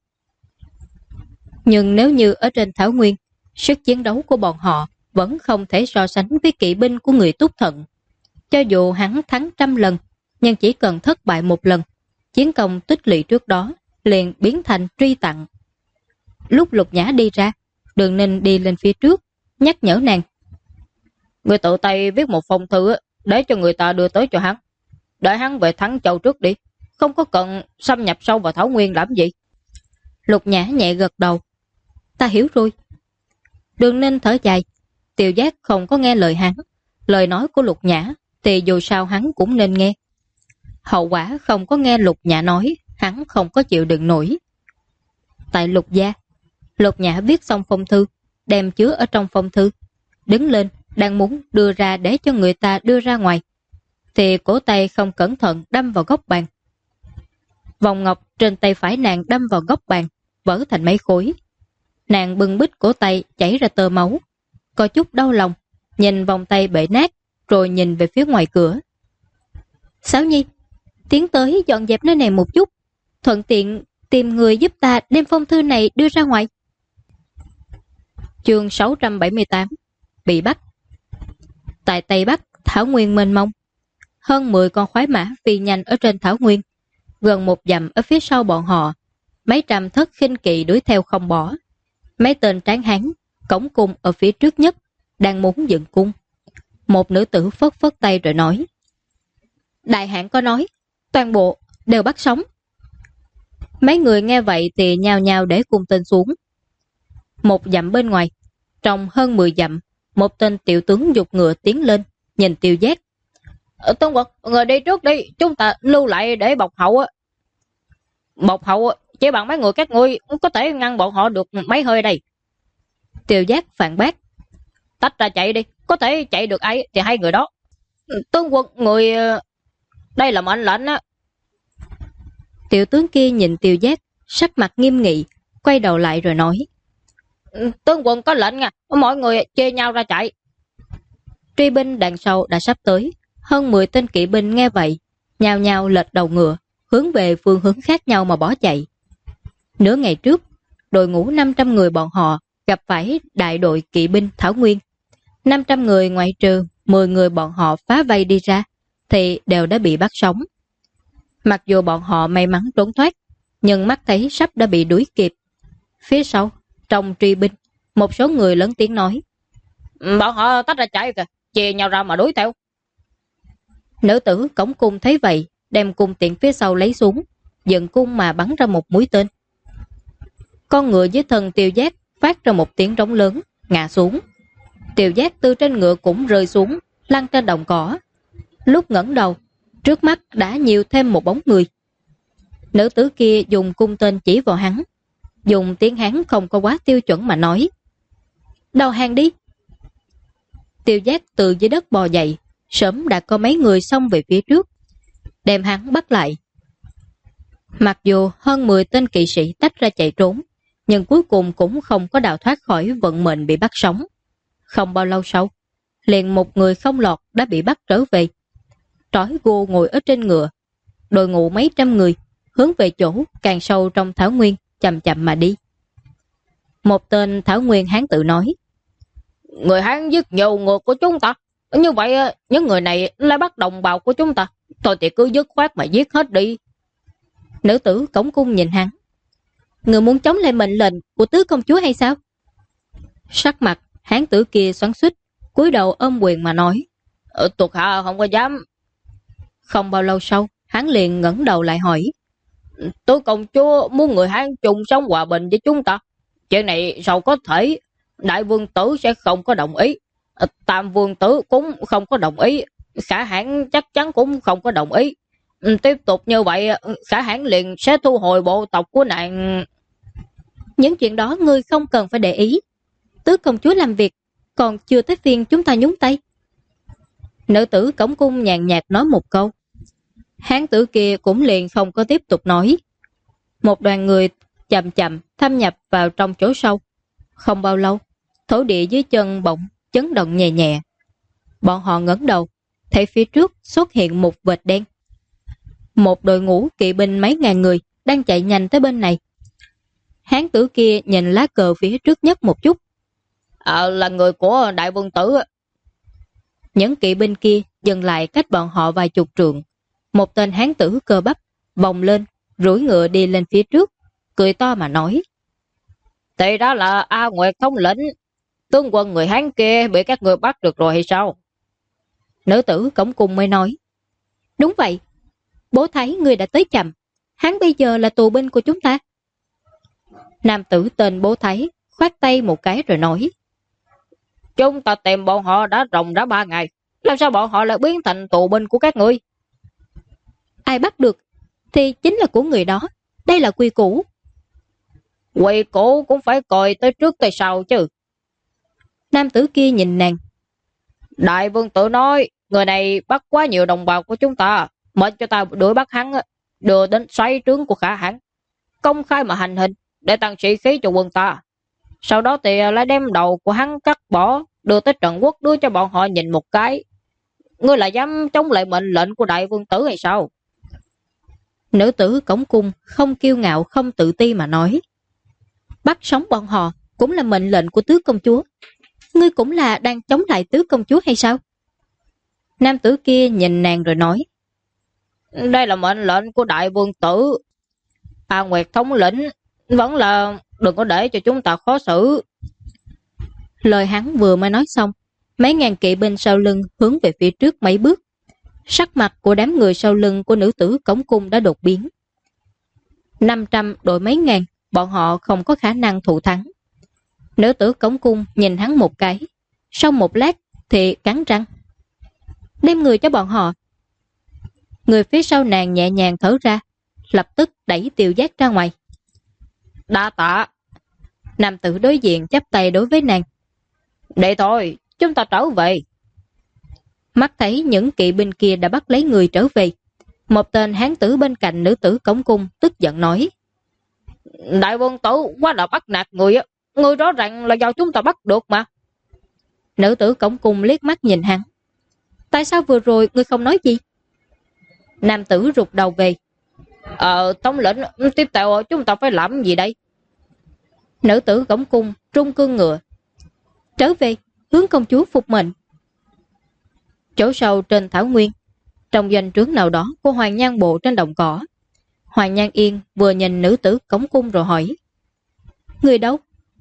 Nhưng nếu như ở trên Thảo Nguyên, sức chiến đấu của bọn họ vẫn không thể so sánh với kỵ binh của người Túc Thận. Cho dù hắn thắng 100 lần, nhưng chỉ cần thất bại 1 lần, chiến công tích lũy trước đó liền biến thành truy tặng. Lúc Lục Nhã đi ra, Đường Ninh đi lên phía trước, nhắc nhở nàng. Người tự tay viết một phong thư để cho người ta đưa tới cho hắn. Đợi hắn về Thắng Châu trước đi, không có cần xâm nhập sâu vào Thảo Nguyên làm gì. Lục Nhã nhẹ gật đầu. Ta hiểu rồi. Đường Ninh thở dài. Tiêu Giác không có nghe lời hắn. Lời nói của Lục Nhã thì dù sao hắn cũng nên nghe. Hậu quả không có nghe Lục Nhã nói, hắn không có chịu đựng nổi. Tại Lục gia, Lục Nhã viết xong phong thư, đem chứa ở trong phong thư, đứng lên, đang muốn đưa ra để cho người ta đưa ra ngoài, thì cổ tay không cẩn thận đâm vào góc bàn. Vòng ngọc trên tay phải nàng đâm vào góc bàn, vỡ thành mấy khối. Nàng bưng bít cổ tay chảy ra tơ máu, có chút đau lòng, nhìn vòng tay bể nát, rồi nhìn về phía ngoài cửa. Sáo Nhi, tiến tới dọn dẹp nơi này một chút, thuận tiện tìm người giúp ta đem phong thư này đưa ra ngoài. Chương 678 Bị bắt. Tại Tây Bắc, Thảo Nguyên mênh mông, hơn 10 con khoái mã phi nhanh ở trên Thảo Nguyên, gần 1 dặm ở phía sau bọn họ, mấy trăm thất khinh kỵ đuổi theo không bỏ. Mấy tên tráng hán cổng cung ở phía trước nhất đang muốn dựng cung. Một nữ tử phất phất tay rồi nói: Đại hãn có nói, toàn bộ đều bắt sống. Mấy người nghe vậy thì nhao nhao để cung tên xuống. 1 dặm bên ngoài, trong hơn 10 dặm, một tên tiểu tướng dục ngựa tiến lên, nhìn Tiêu Giác. Tướng quân, người đi trước đi, chúng ta lưu lại để bọc hậu. Bọc hậu chỉ bằng mấy người các ngươi có thể ngăn bọn họ được mấy hơi đây. Tiêu Giác phản bác. Tách ra chạy đi, có thể chạy được ai thì hai người đó. Tướng quân, người... Đây là mệnh lệnh á. Tiểu tướng kia nhìn Tiêu Giác, sắc mặt nghiêm nghị, quay đầu lại rồi nói: Tướng quân có lệnh nha, mọi người chia nhau ra chạy. Truy binh đằng sau đã sắp tới, hơn 10 tên kỵ binh nghe vậy, nhao nhao lệch đầu ngựa, hướng về phương hướng khác nhau mà bỏ chạy. Nửa ngày trước, đội ngũ 500 người bọn họ gặp phải đại đội kỵ binh Thảo Nguyên. 500 người ngoại trừ 10 người bọn họ phá vây đi ra, thì đều đã bị bắt sống. Mặc dù bọn họ may mắn trốn thoát, nhưng mắt thấy sắp đã bị đuổi kịp. Phía sau, trong truy binh, một số người lớn tiếng nói: Bọn họ tách ra chạy kìa, chia nhau ra mà đuổi theo. Nữ tử cổng cung thấy vậy, đem cung tiện phía sau lấy xuống, dựng cung mà bắn ra một mũi tên. Con ngựa dưới thân Tiêu Giác phát ra một tiếng rống lớn, ngã xuống. Tiêu Giác từ trên ngựa cũng rơi xuống, lăn trên đồng cỏ. Lúc ngẩng đầu, trước mắt đã nhiều thêm một bóng người. Nữ tử kia dùng cung tên chỉ vào hắn, dùng tiếng Hán không có quá tiêu chuẩn mà nói: Đầu hàng đi. Tiêu Giác từ dưới đất bò dậy, sớm đã có mấy người xông về phía trước, đem hắn bắt lại. Mặc dù hơn 10 tên kỵ sĩ tách ra chạy trốn, nhưng cuối cùng cũng không có đào thoát khỏi vận mệnh bị bắt sống. Không bao lâu sau, liền một người không lọt đã bị bắt trở về. Trói gô ngồi ở trên ngựa, đội ngũ mấy trăm người hướng về chỗ càng sâu trong Thảo Nguyên chậm chậm mà đi. Một tên Thảo Nguyên hán tự nói: Người Hán giết nhiều người của chúng ta, như vậy những người này lại bắt đồng bào của chúng ta, thôi thì cứ dứt khoát mà giết hết đi. Nữ tử cổng cung nhìn hắn: Người muốn chống lại mệnh lệnh của tứ công chúa hay sao? Sắc mặt hán tử kia xoắn xuýt, cúi đầu ôm quyền mà nói: Thuộc hạ không có dám. Không bao lâu sau, hắn liền ngẩng đầu lại hỏi: Tứ công chúa muốn người Hán chung sống hòa bình với chúng ta, chuyện này sao có thể? Đại vương tử sẽ không có đồng ý, tam vương tử cũng không có đồng ý, Khả Hãn chắc chắn cũng không có đồng ý. Tiếp tục như vậy, Khả Hãn liền sẽ thu hồi bộ tộc của nàng. Những chuyện đó ngươi không cần phải để ý. Tứ công chúa làm việc, còn chưa tới phiên chúng ta nhúng tay. Nữ tử cổng cung nhàn nhạt nói một câu: Hán tử kia cũng liền không có tiếp tục nói. Một đoàn người chậm chậm thâm nhập vào trong chỗ sâu. Không bao lâu, thổ địa dưới chân bỗng chấn động nhẹ nhẹ. Bọn họ ngẩng đầu, thấy phía trước xuất hiện một vệt đen. Một đội ngũ kỵ binh mấy ngàn người đang chạy nhanh tới bên này. Hán tử kia nhìn lá cờ phía trước nhất một chút. Là người của đại vương tử. Những kỵ binh kia dừng lại cách bọn họ vài chục trượng. Một tên hán tử cơ bắp bồng lên, rủi ngựa đi lên phía trước, cười to mà nói. Thì đó là A Nguyệt thống lĩnh. Tướng quân người Hán kia bị các người bắt được rồi hay sao? Nữ tử cổng cung mới nói. Đúng vậy, bố thấy người đã tới chậm. Hắn bây giờ là tù binh của chúng ta. Nam tử tên bố thấy khoát tay một cái rồi nói. Chúng ta tìm bọn họ đã ròng đã 3 ngày. Làm sao bọn họ lại biến thành tù binh của các ngươi? Ai bắt được thì chính là của người đó. Đây là quy củ. Quy củ cũng phải coi tới trước tới sau chứ. Nam tử kia nhìn nàng. Đại vương tử nói, người này bắt quá nhiều đồng bào của chúng ta, mệnh cho ta đuổi bắt hắn, đưa đến xoáy trướng của Khả Hãn, công khai mà hành hình để tăng sĩ khí cho quân ta. Sau đó thì lại đem đầu của hắn cắt bỏ, đưa tới Trần Quốc đưa cho bọn họ nhìn một cái. Ngươi là dám chống lại mệnh lệnh của đại vương tử hay sao? Nữ tử cổng cung không kiêu ngạo không tự ti mà nói. Bắt sống bọn họ cũng là mệnh lệnh của tứ công chúa. Ngươi cũng là đang chống lại tứ công chúa hay sao? Nam tử kia nhìn nàng rồi nói. Đây là mệnh lệnh của đại vương tử. A Nguyệt thống lĩnh vẫn là đừng có để cho chúng ta khó xử. Lời hắn vừa mới nói xong, mấy ngàn kỵ binh sau lưng hướng về phía trước mấy bước. Sắc mặt của đám người sau lưng của nữ tử cổng cung đã đột biến. 500 đội mấy ngàn, bọn họ không có khả năng thủ thắng. Nữ tử cổng cung nhìn hắn một cái, sau một lát thì cắn răng. Đem người cho bọn họ. Người phía sau nàng nhẹ nhàng thở ra, lập tức đẩy Tiêu Giác ra ngoài. Đa tạ. Nam tử đối diện chắp tay đối với nàng. Để thôi, chúng ta trở về. Mắt thấy những kỵ binh kia đã bắt lấy người trở về. Một tên hán tử bên cạnh nữ tử cổng cung tức giận nói. Đại vương tử quá là bắt nạt người á. Người rõ ràng là do chúng ta bắt được mà. Nữ tử cổng cung liếc mắt nhìn hắn. Tại sao vừa rồi ngươi không nói gì? Nam tử rụt đầu về. Thống lĩnh, tiếp theo chúng ta phải làm gì đây? Nữ tử cổng cung trung cương ngựa. Trở về, hướng công chúa phục mệnh. Chỗ sâu trên thảo nguyên, trong doanh trướng nào đó của Hoàng Nhan Bộ trên đồng cỏ. Hoàng Nhan Yên vừa nhìn nữ tử cổng cung rồi hỏi. Người đâu?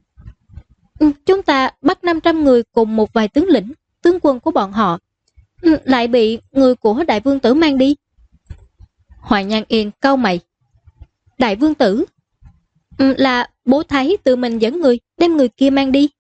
Chúng ta bắt 500 người cùng một vài tướng lĩnh, tướng quân của bọn họ. Lại bị người của đại vương tử mang đi. Hoàng Nhan Yên cau mày. Đại vương tử? Là bố Thái tự mình dẫn người, đem người kia mang đi.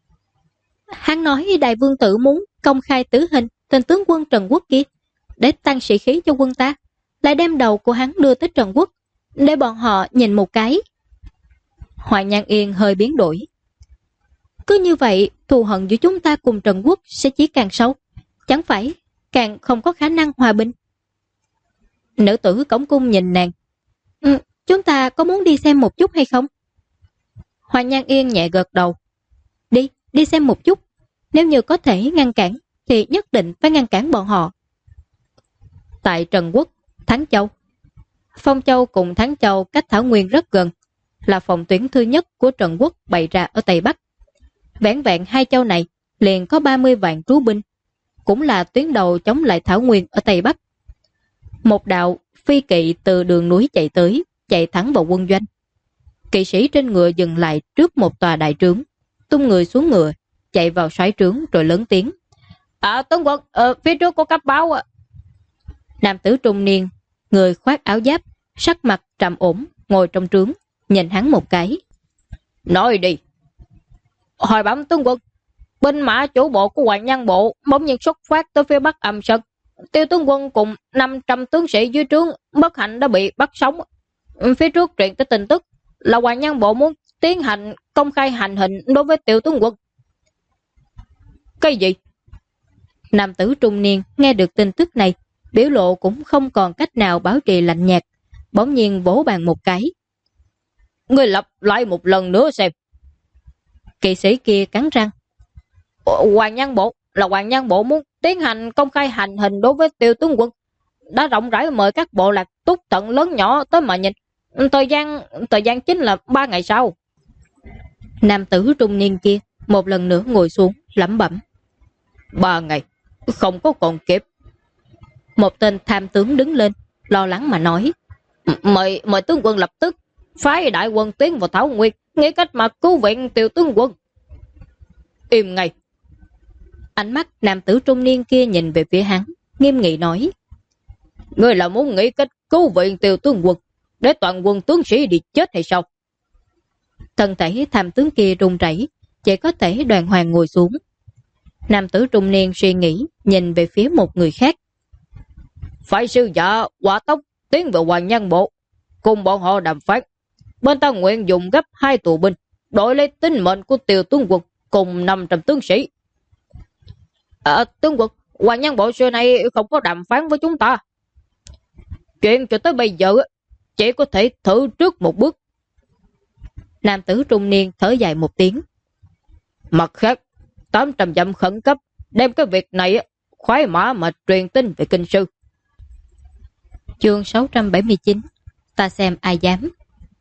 Hắn nói đại vương tử muốn công khai tử hình tên tướng quân Trần Quốc kia, để tăng sĩ khí cho quân ta, lại đem đầu của hắn đưa tới Trần Quốc, để bọn họ nhìn một cái. Hoàng Nhan Yên hơi biến đổi. Cứ như vậy, thù hận giữa chúng ta cùng Trần Quốc sẽ chỉ càng sâu, chẳng phải càng không có khả năng hòa bình. Nữ tử cổng cung nhìn nàng. Chúng ta có muốn đi xem một chút hay không? Hoàng Nhan Yên nhẹ gật đầu. Đi xem một chút. Nếu như có thể ngăn cản thì nhất định phải ngăn cản bọn họ. Tại Trần Quốc, Thắng Châu. Phong Châu cùng Thắng Châu cách Thảo Nguyên rất gần, là phòng tuyến thứ nhất của Trần Quốc bày ra ở Tây Bắc. Vẻn vẹn hai châu này liền có 30 vạn trú binh, cũng là tuyến đầu chống lại Thảo Nguyên ở Tây Bắc. Một đạo phi kỵ từ đường núi chạy tới, chạy thẳng vào quân doanh. Kỵ sĩ trên ngựa dừng lại trước một tòa đại trướng, tung người xuống ngựa, chạy vào soái trướng rồi lớn tiếng. Tướng quân, phía trước có cấp báo ạ. Nam tử trung niên, người khoác áo giáp, sắc mặt trầm ổn, ngồi trong trướng, nhìn hắn một cái. Nói đi. Hồi bẩm tướng quân, binh mã chủ bộ của Hoàng Nhan Bộ bỗng nhiên xuất phát tới phía bắc Âm Sơn. Tiêu tướng quân cùng 500 tướng sĩ dưới trướng bất hạnh đã bị bắt sống. Phía trước truyền tới tin tức là Hoàng Nhan Bộ muốn tiến hành công khai hành hình đối với Tiêu tướng quân. Cái gì? Nam tử trung niên nghe được tin tức này, biểu lộ cũng không còn cách nào bảo trì lạnh nhạt, bỗng nhiên vỗ bàn một cái. Ngươi lặp lại một lần nữa xem. Kỵ sĩ kia cắn răng. Hoàng Nhan Bộ muốn tiến hành công khai hành hình đối với Tiêu tướng quân, đã rộng rãi mời các bộ lạc Túc Tận lớn nhỏ tới mà nhìn. Thời gian chính là 3 ngày sau. Nam tử trung niên kia một lần nữa ngồi xuống lẩm bẩm. 3 ngày, không có còn kịp. Một tên tham tướng đứng lên, lo lắng mà nói. Mời tướng quân lập tức phái đại quân tiến vào Thảo Nguyên, nghĩ cách mà cứu viện Tiêu tướng quân. Im ngay. Ánh mắt nam tử trung niên kia nhìn về phía hắn, nghiêm nghị nói. Ngươi là muốn nghĩ cách cứu viện Tiêu tướng quân, để toàn quân tướng sĩ đi chết hay sao? Thân thể tham tướng kia run rẩy, chỉ có thể đoàn hoàng ngồi xuống. Nam tử trung niên suy nghĩ, nhìn về phía một người khác. Phải sư giả Hỏa Tốc tiến vào Hoàng Nhan Bộ, cùng bọn họ đàm phán. Bên ta nguyện dùng gấp 2 tù binh, đổi lấy tính mệnh của Tiêu tướng quân cùng 500 tướng sĩ. Tướng quân, Hoàng Nhan Bộ xưa nay không có đàm phán với chúng ta. Chuyện cho tới bây giờ chỉ có thể thử trước một bước. Nam tử trung niên thở dài một tiếng. Mặt khác, 800 dặm khẩn cấp đem cái việc này khoái mã mà truyền tin về kinh sư. Chương 679. Ta xem ai dám.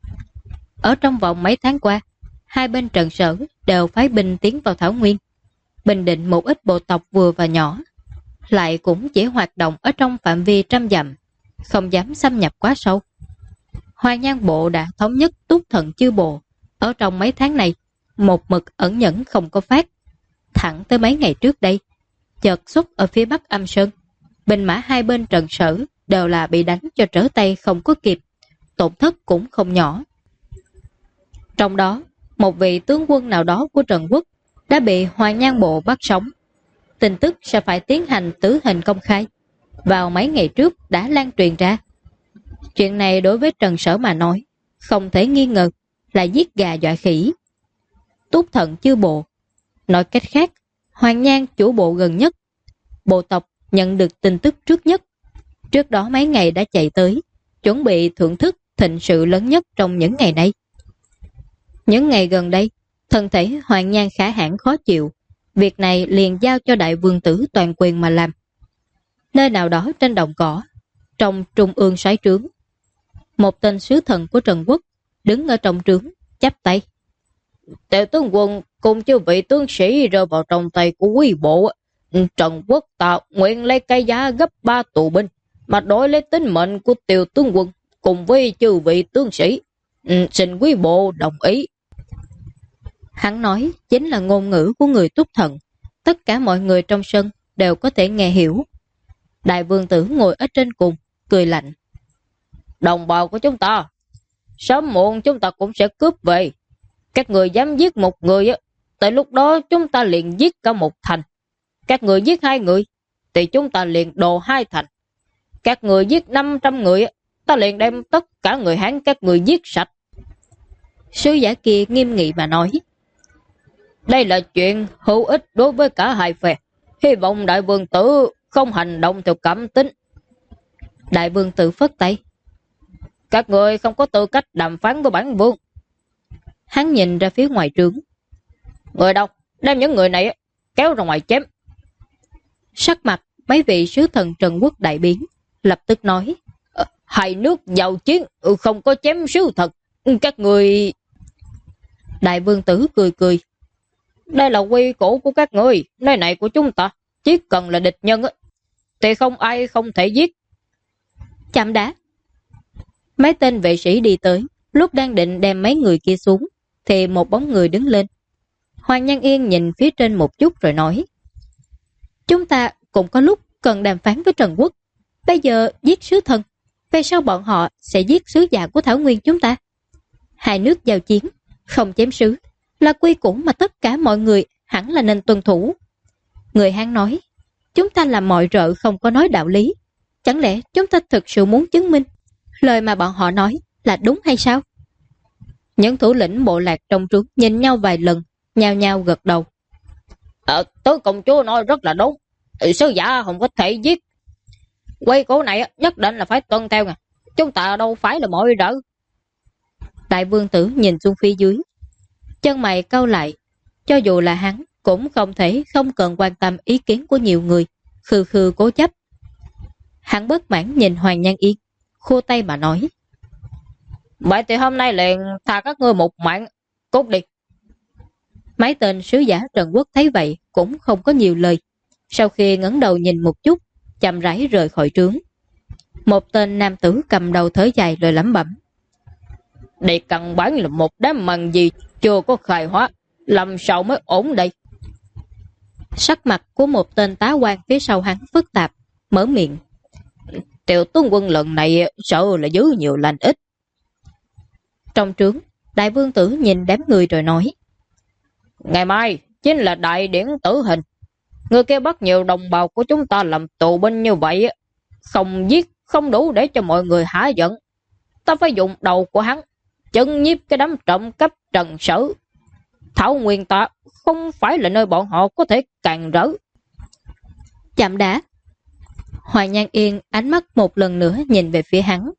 Ở trong vòng mấy tháng qua, hai bên trận sở đều phái binh tiến vào Thảo Nguyên, bình định một ít bộ tộc vừa và nhỏ, lại cũng chỉ hoạt động ở trong phạm vi 100 dặm, không dám xâm nhập quá sâu. Hoàng Nhan Bộ đã thống nhất Túc Thận chư bộ, ở trong mấy tháng này, một mực ẩn nhẫn không có phát. Thẳng tới mấy ngày trước đây, chợt xuất ở phía bắc Âm Sơn, binh mã hai bên trận sở đều là bị đánh cho trở tay không có kịp, tổn thất cũng không nhỏ. Trong đó, một vị tướng quân nào đó của Trần Quốc đã bị Hoàng Nhan Bộ bắt sống. Tin tức sẽ phải tiến hành tử hình công khai, vào mấy ngày trước đã lan truyền ra. Chuyện này đối với Trần Sở mà nói, không thể nghi ngờ là giết gà dọa khỉ. Túc Thận chư bộ, nói cách khác, Hoàng Nhan chủ bộ gần nhất, bộ tộc nhận được tin tức trước nhất. Trước đó mấy ngày đã chạy tới, chuẩn bị thưởng thức thịnh sự lớn nhất trong những ngày này. Những ngày gần đây, thân thể Hoàng Nhan khả hãn khó chịu, việc này liền giao cho đại vương tử toàn quyền mà làm. Nơi nào đó trên đồng cỏ, trong trung ương soái trướng, một tên sứ thần của Trần Quốc đứng ở trong trướng, chắp tay. Tiểu tướng quân cùng chư vị tướng sĩ rơi vào trong tay của quý bộ. Trần Quốc ta nguyện lấy cái giá gấp 3 tù binh mà đổi lấy tính mệnh của Tiểu tướng quân cùng với chư vị tướng sĩ. Xin quý bộ đồng ý. Hắn nói chính là ngôn ngữ của người Túc Thận, tất cả mọi người trong sân đều có thể nghe hiểu. Đại vương tử ngồi ở trên cùng, cười lạnh. Đồng bào của chúng ta, sớm muộn chúng ta cũng sẽ cướp về. Các người dám giết một người, tại lúc đó chúng ta liền giết cả một thành. Các người giết 2 người, thì chúng ta liền đồ 2 thành. Các người giết 500 người, ta liền đem tất cả người Hán các người giết sạch. Sứ giả kia nghiêm nghị mà nói. Đây là chuyện hữu ích đối với cả hai phe. Hy vọng đại vương tử không hành động theo cảm tính. Đại vương tử phất tay. Các người không có tư cách đàm phán với bản vương. Hắn nhìn ra phía ngoài trướng. Người đâu? Đem những người này kéo ra ngoài chém. Sắc mặt mấy vị sứ thần Trần Quốc đại biến, lập tức nói. Hai nước giao chiến, không có chém sứ thần. Các người... Đại vương tử cười cười. Đây là quy củ của các người, nơi này của chúng ta. Chỉ cần là địch nhân thì không ai không thể giết. Chạm đã. Mấy tên vệ sĩ đi tới, lúc đang định đem mấy người kia xuống, thì một bóng người đứng lên. Hoàng Nhan Yên nhìn phía trên một chút rồi nói. Chúng ta cũng có lúc cần đàm phán với Trần Quốc. Bây giờ giết sứ thần, về sau bọn họ sẽ giết sứ giả của Thảo Nguyên chúng ta. Hai nước giao chiến, không chém sứ, là quy củ mà tất cả mọi người hẳn là nên tuân thủ. Người Hán nói, chúng ta làm mọi rợ không có nói đạo lý. Chẳng lẽ chúng ta thực sự muốn chứng minh lời mà bọn họ nói là đúng hay sao? Những thủ lĩnh bộ lạc trong trướng nhìn nhau vài lần, nhao nhao gật đầu. Tứ công chúa nói rất là đúng. Sứ giả không có thể giết. Quy củ này nhất định là phải tuân theo nè. Chúng ta đâu phải là mọi rỡ. Đại vương tử nhìn xuống phía dưới, chân mày cau lại. Cho dù là hắn cũng không thể không cần quan tâm ý kiến của nhiều người, khư khư cố chấp. Hắn bất mãn nhìn Hoàng Nhan Yên, khua tay mà nói: Vậy thì hôm nay liền tha các ngươi một mạng, cút đi. Mấy tên sứ giả Trần Quốc thấy vậy cũng không có nhiều lời. Sau khi ngẩng đầu nhìn một chút, chậm rãi rời khỏi trướng. Một tên nam tử cầm đầu thở dài rồi lẩm bẩm: Đây căn bản là một đám mần gì chưa có khai hóa, làm sao mới ổn đây? Sắc mặt của một tên tá quan phía sau hắn phức tạp, mở miệng: Tiểu tướng quân lần này sợ là giữ nhiều lành ít. Trong trướng, đại vương tử nhìn đám người rồi nói: Ngày mai chính là đại điển tử hình. Người kia bắt nhiều đồng bào của chúng ta làm tù binh như vậy, không giết không đủ để cho mọi người hả giận. Ta phải dùng đầu của hắn chấn nhiếp cái đám trộm cắp Trần Sở. Thảo Nguyên ta không phải là nơi bọn họ có thể càn rỡ. Chậm đã. Hoàng Nhan Yên ánh mắt một lần nữa nhìn về phía hắn.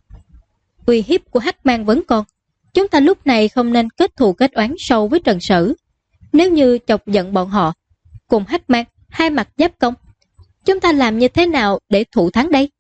Uy hiếp của Hắc Mang vẫn còn. Chúng ta lúc này không nên kết thù kết oán sâu với Trần Sở. Nếu như chọc giận bọn họ, cùng Hắc Mang hai mặt giáp công, chúng ta làm như thế nào để thủ thắng đây?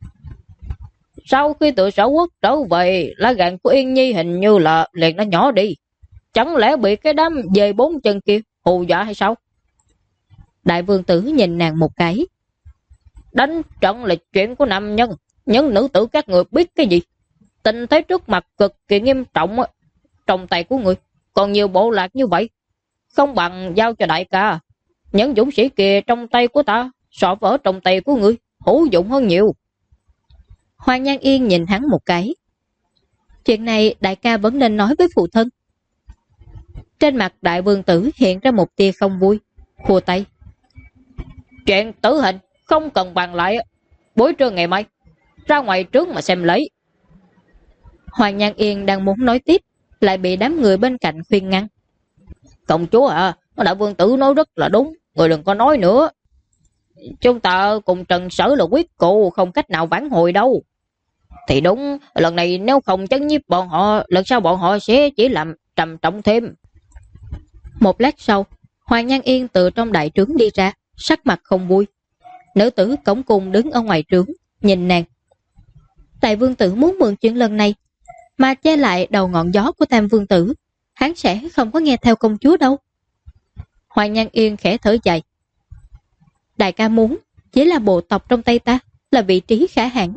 Sau khi tự Sở Quốc trở về, lá gan của Yên Nhi hình như là liền nó nhỏ đi. Chẳng lẽ bị cái đám dề bốn chân kia hù dọa hay sao? Đại vương tử nhìn nàng một cái. Đánh trận là chuyện của nam nhân, những nữ tử các người biết cái gì? Tình thế trước mặt cực kỳ nghiêm trọng, trong tay của người còn nhiều bộ lạc như vậy, không bằng giao cho đại ca. Những dũng sĩ kia trong tay của ta so với ở trong tay của người hữu dụng hơn nhiều. Hoàng Nhan Yên nhìn hắn một cái. Chuyện này đại ca vẫn nên nói với phụ thân. Trên mặt đại vương tử hiện ra một tia không vui, khua tay. Chuyện tử hình không cần bàn lại, buổi trưa ngày mai ra ngoài trướng mà xem lấy. Hoàng Nhan Yên đang muốn nói tiếp, lại bị đám người bên cạnh khuyên ngăn. Công chúa à, đại vương tử nói rất là đúng, người đừng có nói nữa. Chúng ta cùng Trần Sở là quyết cụ, không cách nào vãn hồi đâu. Thì đúng, lần này nếu không chấn nhiếp bọn họ, lần sau bọn họ sẽ chỉ làm trầm trọng thêm. Một lát sau, Hoàng Nhan Yên từ trong đại trướng đi ra, sắc mặt không vui. Nữ tử cổng cung đứng ở ngoài trướng, nhìn nàng. Đại vương tử muốn mượn chuyện lần này, mà che lại đầu ngọn gió của Tam vương tử, hắn sẽ không có nghe theo công chúa đâu. Hoàng Nhan Yên khẽ thở dài. Đại ca muốn chỉ là bộ tộc trong tay ta, là vị trí khả hãn.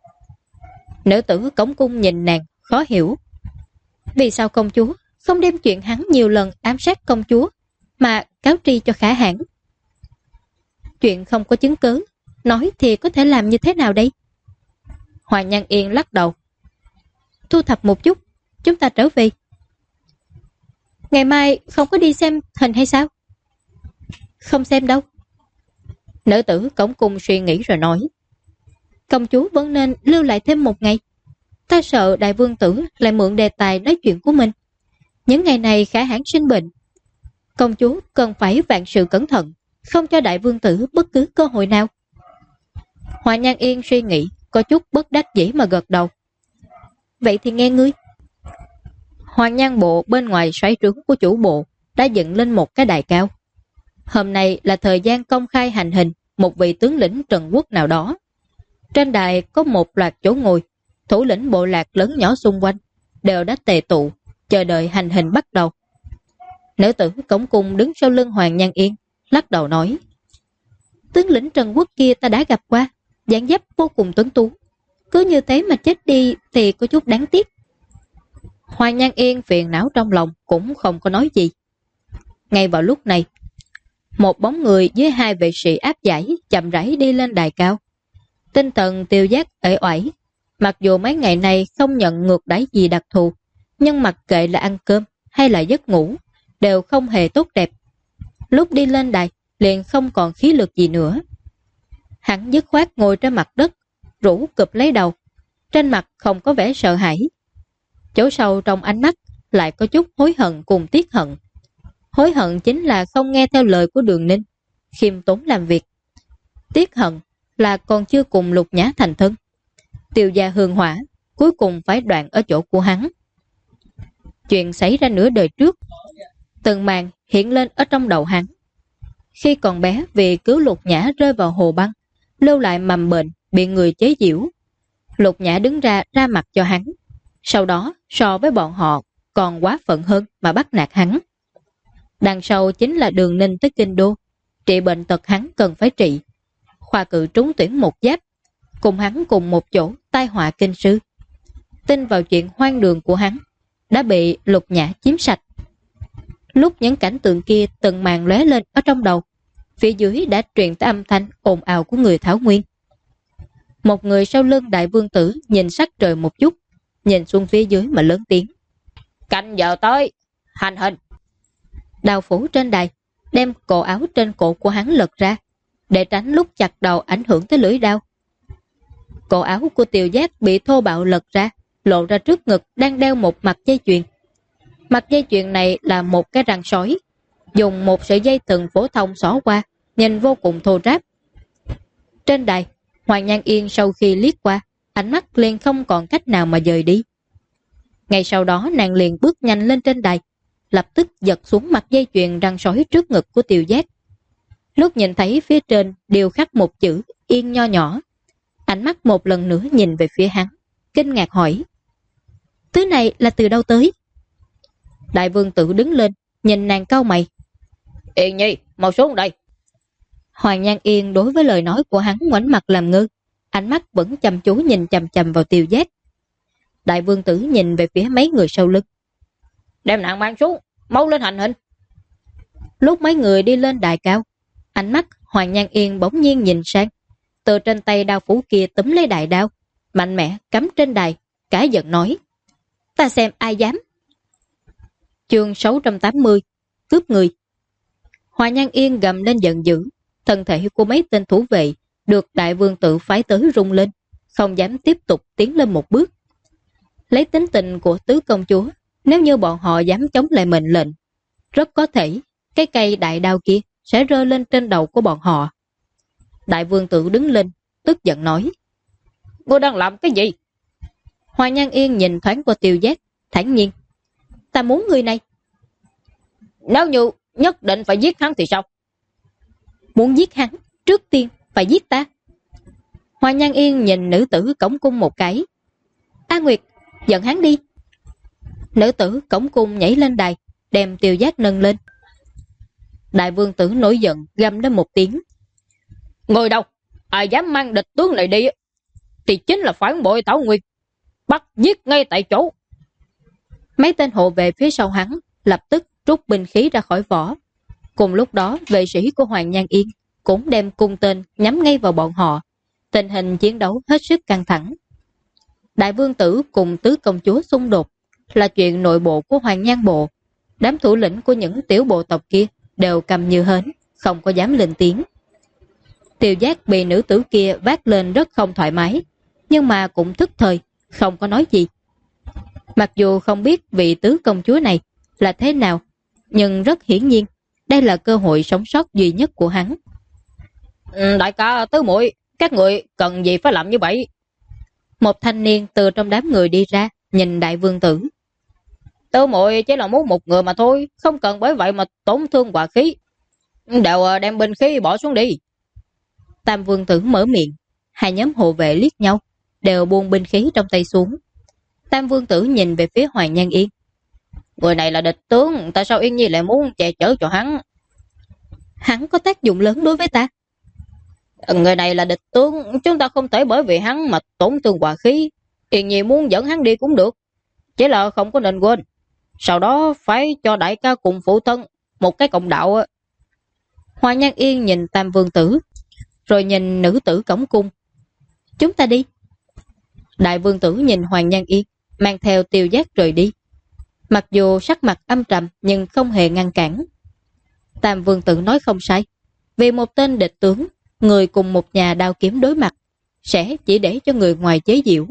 Nữ tử cổng cung nhìn nàng, khó hiểu. Vì sao công chúa không đem chuyện hắn nhiều lần ám sát công chúa mà cáo tri cho khả hãn? Chuyện không có chứng cứ, nói thì có thể làm như thế nào đây? Hoàng Nhan Yên lắc đầu. Thu thập một chút, chúng ta trở về. Ngày mai không có đi xem hình hay sao? Không xem đâu. Nữ tử cổng cung suy nghĩ rồi nói. Công chúa vẫn nên lưu lại thêm một ngày. Ta sợ đại vương tử lại mượn đề tài nói chuyện của mình. Những ngày này khả hãn sinh bệnh, công chúa cần phải vạn sự cẩn thận, không cho đại vương tử bất cứ cơ hội nào. Hoàng Nhan Yên suy nghĩ, có chút bất đắc dĩ mà gật đầu. Vậy thì nghe ngươi. Hoàng Nhan bộ bên ngoài xoáy trướng của chủ bộ đã dựng lên một cái đài cao. Hôm nay là thời gian công khai hành hình một vị tướng lĩnh Trần Quốc nào đó. Trên đài có một loạt chỗ ngồi, thủ lĩnh bộ lạc lớn nhỏ xung quanh đều đã tề tụ, chờ đợi hành hình bắt đầu. Nữ tử cổng cung đứng sau lưng Hoàng Nhan Yên, lắc đầu nói. Tướng lĩnh Trần Quốc kia ta đã gặp qua, dáng dấp vô cùng tuấn tú. Cứ như thế mà chết đi thì có chút đáng tiếc. Hoàng Nhan Yên phiền não trong lòng cũng không có nói gì. Ngay vào lúc này, một bóng người với hai vệ sĩ áp giải chậm rãi đi lên đài cao. Tinh thần tiêu giác uể oải. Mặc dù mấy ngày này không nhận ngược đãi gì đặc thù, nhưng mặc kệ là ăn cơm hay là giấc ngủ đều không hề tốt đẹp. Lúc đi lên đài liền không còn khí lực gì nữa. Hắn dứt khoát ngồi trên mặt đất, rũ cụp lấy đầu, trên mặt không có vẻ sợ hãi. Chỗ sâu trong ánh mắt lại có chút hối hận cùng tiếc hận. Hối hận chính là không nghe theo lời của Đường Ninh, khiêm tốn làm việc. Tiếc hận là còn chưa cùng Lục Nhã thành thân. Tiêu gia hương hỏa cuối cùng phải đoạn ở chỗ của hắn. Chuyện xảy ra nửa đời trước từng màn hiện lên ở trong đầu hắn. Khi còn bé vì cứu Lục Nhã rơi vào hồ băng, lưu lại mầm bệnh, bị người chế giễu. Lục Nhã đứng ra mặt cho hắn. Sau đó so với bọn họ còn quá phận hơn mà bắt nạt hắn. Đằng sau chính là Đường Ninh tới Kinh Đô, trị bệnh tật hắn cần phải trị. Khoa cử trúng tuyển một giáp, cùng hắn cùng một chỗ tai họa kinh sư. Tin vào chuyện hoang đường của hắn đã bị Lục Nhã chiếm sạch. Lúc những cảnh tượng kia từng màn lóe lên ở trong đầu, phía dưới đã truyền tới âm thanh ồn ào của người Thảo Nguyên. Một người sau lưng Đại Vương Tử nhìn sắc trời một chút, nhìn xuống phía dưới mà lớn tiếng: Canh giờ tới, hành hình. Đào phủ trên đài đem cổ áo trên cổ của hắn lật ra, để tránh lúc chặt đầu ảnh hưởng tới lưỡi đao. Cổ áo của Tiêu Giác bị thô bạo lật ra, lộ ra trước ngực đang đeo một mặt dây chuyền. Mặt dây chuyền này là một cái răng sói, dùng một sợi dây thừng phổ thông xỏ qua, nhìn vô cùng thô ráp. Trên đài, Hoàng Nhan Yên sau khi liếc qua, ánh mắt liền không còn cách nào mà dời đi. Ngay sau đó nàng liền bước nhanh lên trên đài, lập tức giật xuống mặt dây chuyền răng sói trước ngực của Tiêu Giác. Lúc nhìn thấy phía trên đều khắc một chữ Yên nho nhỏ, ánh mắt một lần nữa nhìn về phía hắn, kinh ngạc hỏi: Thứ này là từ đâu tới? Đại Vương Tử đứng lên, nhìn nàng cau mày: Yên Nhi, mau xuống đây. Hoàng Nhan Yên đối với lời nói của hắn ngoảnh mặt làm ngơ, ánh mắt vẫn chăm chú nhìn chằm chằm vào Tiêu Giác. Đại Vương Tử nhìn về phía mấy người sau lưng: Đem nàng mang xuống, mau lên hành hình. Lúc mấy người đi lên đài cao, ánh mắt Hoàng Nhan Yên bỗng nhiên nhìn sang, từ trên tay đao phủ kia túm lấy đại đao, mạnh mẽ cắm trên đài, cả giận nói: Ta xem ai dám. Chương 680 Cướp người. Hoàng Nhan Yên gầm lên giận dữ, thân thể của mấy tên thủ vệ được Đại Vương Tử phái tới rung lên, không dám tiếp tục tiến lên một bước. Lấy tính tình của tứ công chúa, nếu như bọn họ dám chống lại mệnh lệnh, rất có thể cái cây đại đao kia sẽ rơi lên trên đầu của bọn họ. Đại Vương Tử đứng lên, tức giận nói: Ngươi đang làm cái gì? Hoàng Nhan Yên nhìn thoáng qua Tiêu Giác, thản nhiên: Ta muốn người này. Nếu như nhất định phải giết hắn thì sao? Muốn giết hắn, trước tiên phải giết ta. Hoàng Nhan Yên nhìn nữ tử cổng cung một cái: A Nguyệt, dẫn hắn đi. Nữ tử cổng cung nhảy lên đài, đem Tiêu Giác nâng lên. Đại Vương Tử nổi giận, gầm lên một tiếng: Người đâu? Ai dám mang địch tướng lại đi thì chính là phản bội Thảo Nguyên, bắt giết ngay tại chỗ. Mấy tên hộ vệ phía sau hắn lập tức rút binh khí ra khỏi vỏ. Cùng lúc đó, vệ sĩ của Hoàng Nhan Yên cũng đem cung tên nhắm ngay vào bọn họ. Tình hình chiến đấu hết sức căng thẳng. Đại Vương Tử cùng tứ công chúa xung đột là chuyện nội bộ của Hoàng Nhan bộ. Đám thủ lĩnh của những tiểu bộ tộc kia đều cầm như hến, không có dám lên tiếng. Tiêu Giác bị nữ tử kia vác lên rất không thoải mái, nhưng mà cũng thức thời, không có nói gì. Mặc dù không biết vị tứ công chúa này là thế nào, nhưng rất hiển nhiên đây là cơ hội sống sót duy nhất của hắn. Đại ca tứ muội, các người cần gì phải làm như vậy? Một thanh niên từ trong đám người đi ra, nhìn Đại Vương Tử: Tứ muội chỉ là muốn một người mà thôi, không cần bởi vậy mà tổn thương hòa khí. Đều đem binh khí bỏ xuống đi. Tam Vương Tử mở miệng, hai nhóm hộ vệ liếc nhau, đều buông binh khí trong tay xuống. Tam Vương Tử nhìn về phía Hoàng Nhan Yên: Người này là địch tướng, tại sao Yên Nhi lại muốn che chở cho hắn? Hắn có tác dụng lớn đối với ta. Người này là địch tướng, chúng ta không thể bởi vì hắn mà tổn thương hòa khí. Yên Nhi muốn dẫn hắn đi cũng được, chỉ là không có nên quên, sau đó phải cho đại ca cùng phụ thân một cái cộng đạo. Hoàng Nhan Yên nhìn Tam Vương Tử, rồi nhìn nữ tử cổng cung: Chúng ta đi. Đại Vương Tử nhìn Hoàng Nhan Yên, mang theo Tiêu Giác rời đi. Mặc dù sắc mặt âm trầm nhưng không hề ngăn cản. Tam Vương Tử nói không sai, vì một tên địch tướng, người cùng một nhà đao kiếm đối mặt sẽ chỉ để cho người ngoài chế giễu.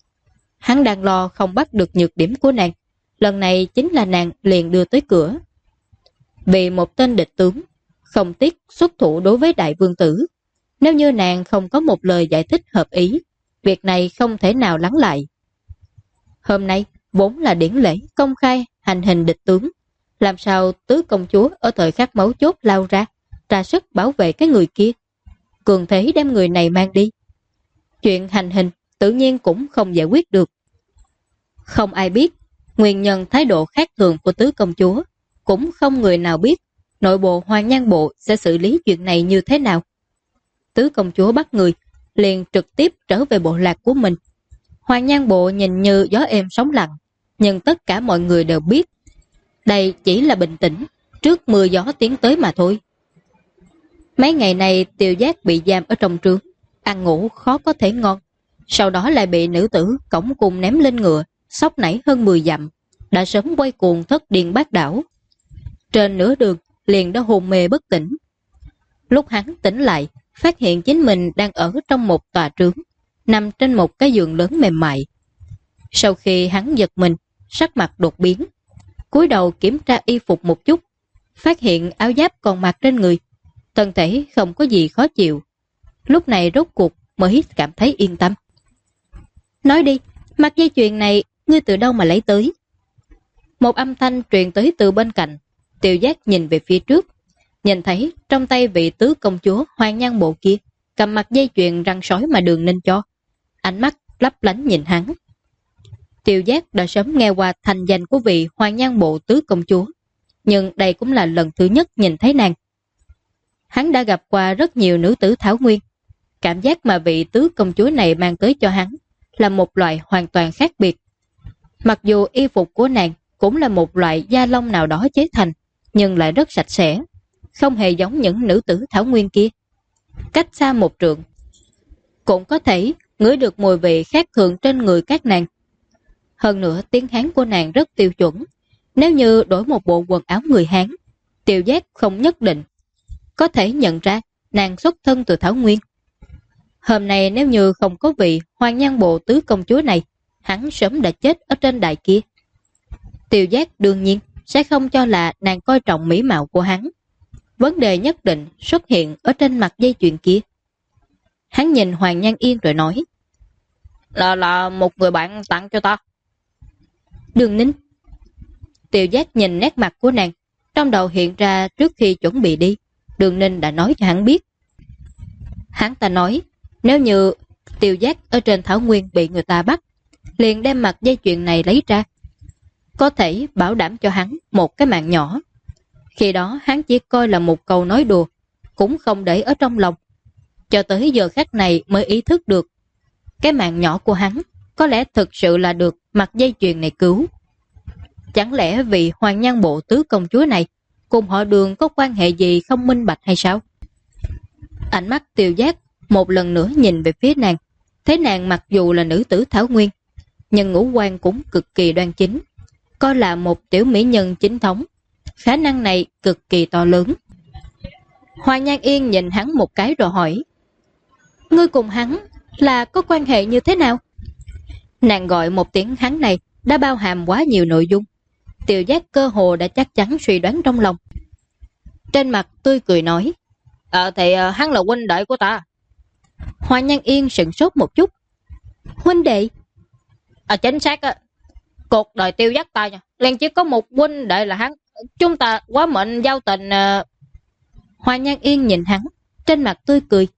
Hắn đang lo không bắt được nhược điểm của nàng, lần này chính là nàng liền đưa tới cửa. Vì một tên địch tướng, không tiếc xuất thủ đối với Đại Vương Tử, Nếu như nàng không có một lời giải thích hợp ý, việc này không thể nào lắng lại. Hôm nay vốn là điển lễ công khai hành hình địch tướng, làm sao tứ công chúa ở thời khắc mấu chốt lao ra sức bảo vệ cái người kia, cường thế đem người này mang đi. Chuyện hành hình tự nhiên cũng không giải quyết được. Không ai biết nguyên nhân thái độ khác thường của tứ công chúa, cũng không người nào biết nội bộ Hoàng Nhan Bộ sẽ xử lý chuyện này như thế nào. Tứ công chúa bắt người, liền trực tiếp trở về bộ lạc của mình. Hoàng Nhan Bộ nhìn như gió êm sóng lặng, nhưng tất cả mọi người đều biết đây chỉ là bình tĩnh trước mưa gió tiến tới mà thôi. Mấy ngày này Tiêu Giác bị giam ở trong trướng, ăn ngủ khó có thể ngon, sau đó lại bị nữ tử cõng cùng ném lên ngựa, xóc nảy hơn 10 dặm, đã sớm quay cuồng thất điên bát đảo. Trên nửa đường liền đã hôn mê bất tỉnh. Lúc hắn tỉnh lại, phát hiện chính mình đang ở trong một tòa trướng, nằm trên một cái giường lớn mềm mại. Sau khi hắn giật mình, sắc mặt đột biến, cúi đầu kiểm tra y phục một chút, phát hiện áo giáp còn mặc trên người, thân thể không có gì khó chịu. Lúc này rốt cuộc mới cảm thấy yên tâm. Nói đi, mặt dây chuyền này ngươi từ đâu mà lấy tới? Một âm thanh truyền tới từ bên cạnh. Tiêu Giác nhìn về phía trước, nhìn thấy trong tay vị tứ công chúa Hoàng Nhan Bộ kia cầm mặt dây chuyền răng sói mà Đường Ninh cho, ánh mắt lấp lánh nhìn hắn. Tiêu Giác đã sớm nghe qua thành danh của vị Hoàng Nhan Bộ tứ công chúa, nhưng đây cũng là lần thứ nhất nhìn thấy nàng. Hắn đã gặp qua rất nhiều nữ tử Thảo Nguyên, cảm giác mà vị tứ công chúa này mang tới cho hắn là một loại hoàn toàn khác biệt. Mặc dù y phục của nàng cũng là một loại da lông nào đó chế thành, nhưng lại rất sạch sẽ, không hề giống những nữ tử Thảo Nguyên kia. Cách xa một trượng, cũng có thể ngửi được mùi vị khác thường trên người các nàng. Hơn nữa tiếng Hán của nàng rất tiêu chuẩn, nếu như đổi một bộ quần áo người Hán, Tiêu Giác không nhất định có thể nhận ra nàng xuất thân từ Thảo Nguyên. Hôm nay nếu như không có vị Hoàng Nhan Bộ tứ công chúa này, hắn sớm đã chết ở trên đài kia. Tiêu Giác đương nhiên sẽ không cho là nàng coi trọng mỹ mạo của hắn. Vấn đề nhất định xuất hiện ở trên mặt dây chuyền kia. Hắn nhìn Hoàng Nhan Yên rồi nói, là một người bạn tặng cho ta. Đường Ninh. Tiêu Giác nhìn nét mặt của nàng, trong đầu hiện ra trước khi chuẩn bị đi, Đường Ninh đã nói cho hắn biết. Hắn ta nói, nếu như Tiêu Giác ở trên Thảo Nguyên bị người ta bắt, liền đem mặt dây chuyền này lấy ra, có thể bảo đảm cho hắn một cái mạng nhỏ. Khi đó hắn chỉ coi là một câu nói đùa, cũng không để ở trong lòng. Cho tới giờ khắc này mới ý thức được, cái mạng nhỏ của hắn có lẽ thực sự là được mặt dây chuyền này cứu. Chẳng lẽ vị Hoàng Nhan Bộ tứ công chúa này cùng họ Đường có quan hệ gì không minh bạch hay sao? Ánh mắt Tiêu Giác một lần nữa nhìn về phía nàng, thấy nàng mặc dù là nữ tử Thảo Nguyên, nhưng ngũ quan cũng cực kỳ đoan chính, coi là một tiểu mỹ nhân chính thống. Khả năng này cực kỳ to lớn. Hoàng Nhan Yên nhìn hắn một cái rồi hỏi, ngươi cùng hắn là có quan hệ như thế nào? Nàng gọi một tiếng hắn này đã bao hàm quá nhiều nội dung. Tiêu Giác cơ hồ đã chắc chắn suy đoán trong lòng. Trên mặt tươi cười nói, thì hắn là huynh đệ của ta. Hoàng Nhan Yên sửng sốt một chút. Huynh đệ? Chính xác á. Cuộc đời Tiêu Giác ta nha, liền chỉ có một huynh đệ là hắn. Chúng ta quá mệnh giao tình. Hoàng Nhan Yên nhìn hắn, trên mặt tươi cười.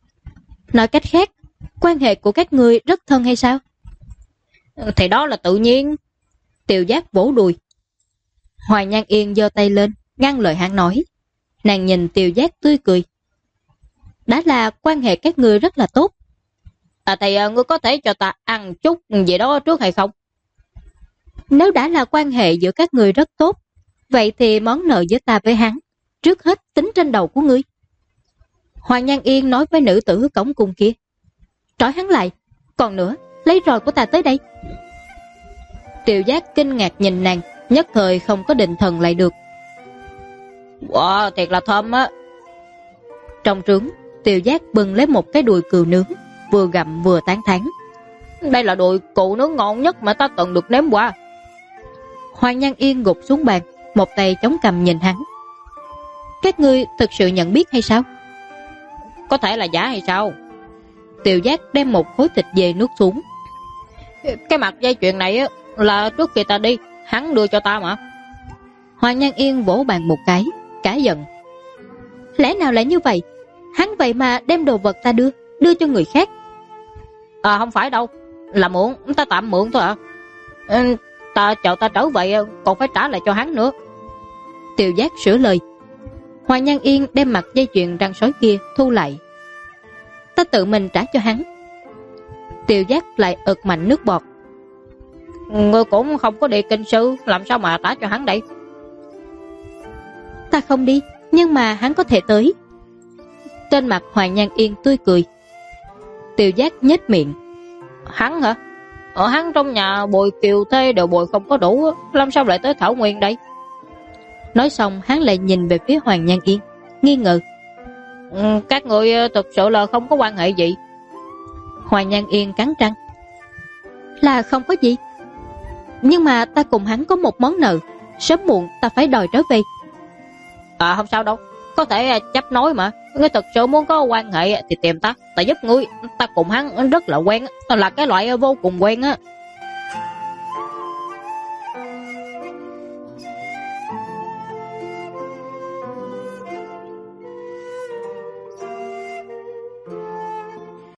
Nói cách khác, quan hệ của các ngươi rất thân hay sao? Thì đó là tự nhiên. Tiêu Giác vỗ đùi. Hoàng Nhan Yên giơ tay lên ngăn lời hắn nói. Nàng nhìn Tiêu Giác tươi cười. Đã là quan hệ các ngươi rất là tốt. Thì ngươi có thể cho ta ăn chút gì đó trước hay không? Nếu đã là quan hệ giữa các ngươi rất tốt, vậy thì món nợ giữa ta với hắn trước hết tính trên đầu của ngươi. Hoàng Nhan Yên nói với nữ tử cổng cung kia, trói hắn lại, còn nữa lấy roi của ta tới đây. Tiêu Giác kinh ngạc nhìn nàng, nhất thời không có định thần lại được. Wow, thiệt là thơm á. Trong trướng, Tiêu Giác bưng lấy một cái đùi cừu nướng, vừa gặm vừa tán thán. Đây là đùi cừu nướng ngon nhất mà ta từng được nếm qua. Hoàng Nhan Yên gục xuống bàn, một tay chống cằm nhìn hắn. Các ngươi thực sự nhận biết hay sao? có thể là giả hay sao? Tiểu Giác đem một khối thịt dê nuốt xuống. Cái mặt dây chuyền này á, là trước khi ta đi hắn đưa cho ta mà. Hoàng Nhan Yên vỗ bàn một cái, cả giận. Lẽ nào lại như vậy? Hắn vậy mà đem đồ vật ta đưa cho người khác. Không phải đâu, là mượn, ta tạm mượn thôi ạ. Ta chờ ta trở về còn phải trả lại cho hắn nữa. Tiểu Giác sửa lời. Hoàng Nhan Yên đem mặt dây chuyền răng sói kia thu lại. Ta tự mình trả cho hắn. Tiểu Giác lại ực mạnh nước bọt. Ngươi cũng không có đi kinh sư, làm sao mà trả cho hắn đây? Ta không đi, nhưng mà hắn có thể tới. Trên mặt Hoàng Nhan Yên tươi cười. Tiểu Giác nhếch miệng. Hắn hả? Ở hắn trong nhà bồi kiều thê đều bồi không có đủ, làm sao lại tới Thảo Nguyên đây? Nói xong hắn lại nhìn về phía Hoàng Nhan Yên, nghi ngờ. Các người thực sự là không có quan hệ gì? Hoàng Nhan Yên cắn răng. Là không có gì. Nhưng mà ta cùng hắn có một món nợ, sớm muộn ta phải đòi trở về. Không sao đâu, có thể chấp nối mà. Ngươi thực sự muốn có quan hệ thì tìm ta giúp ngươi. Ta cùng hắn rất là quen, là cái loại vô cùng quen á.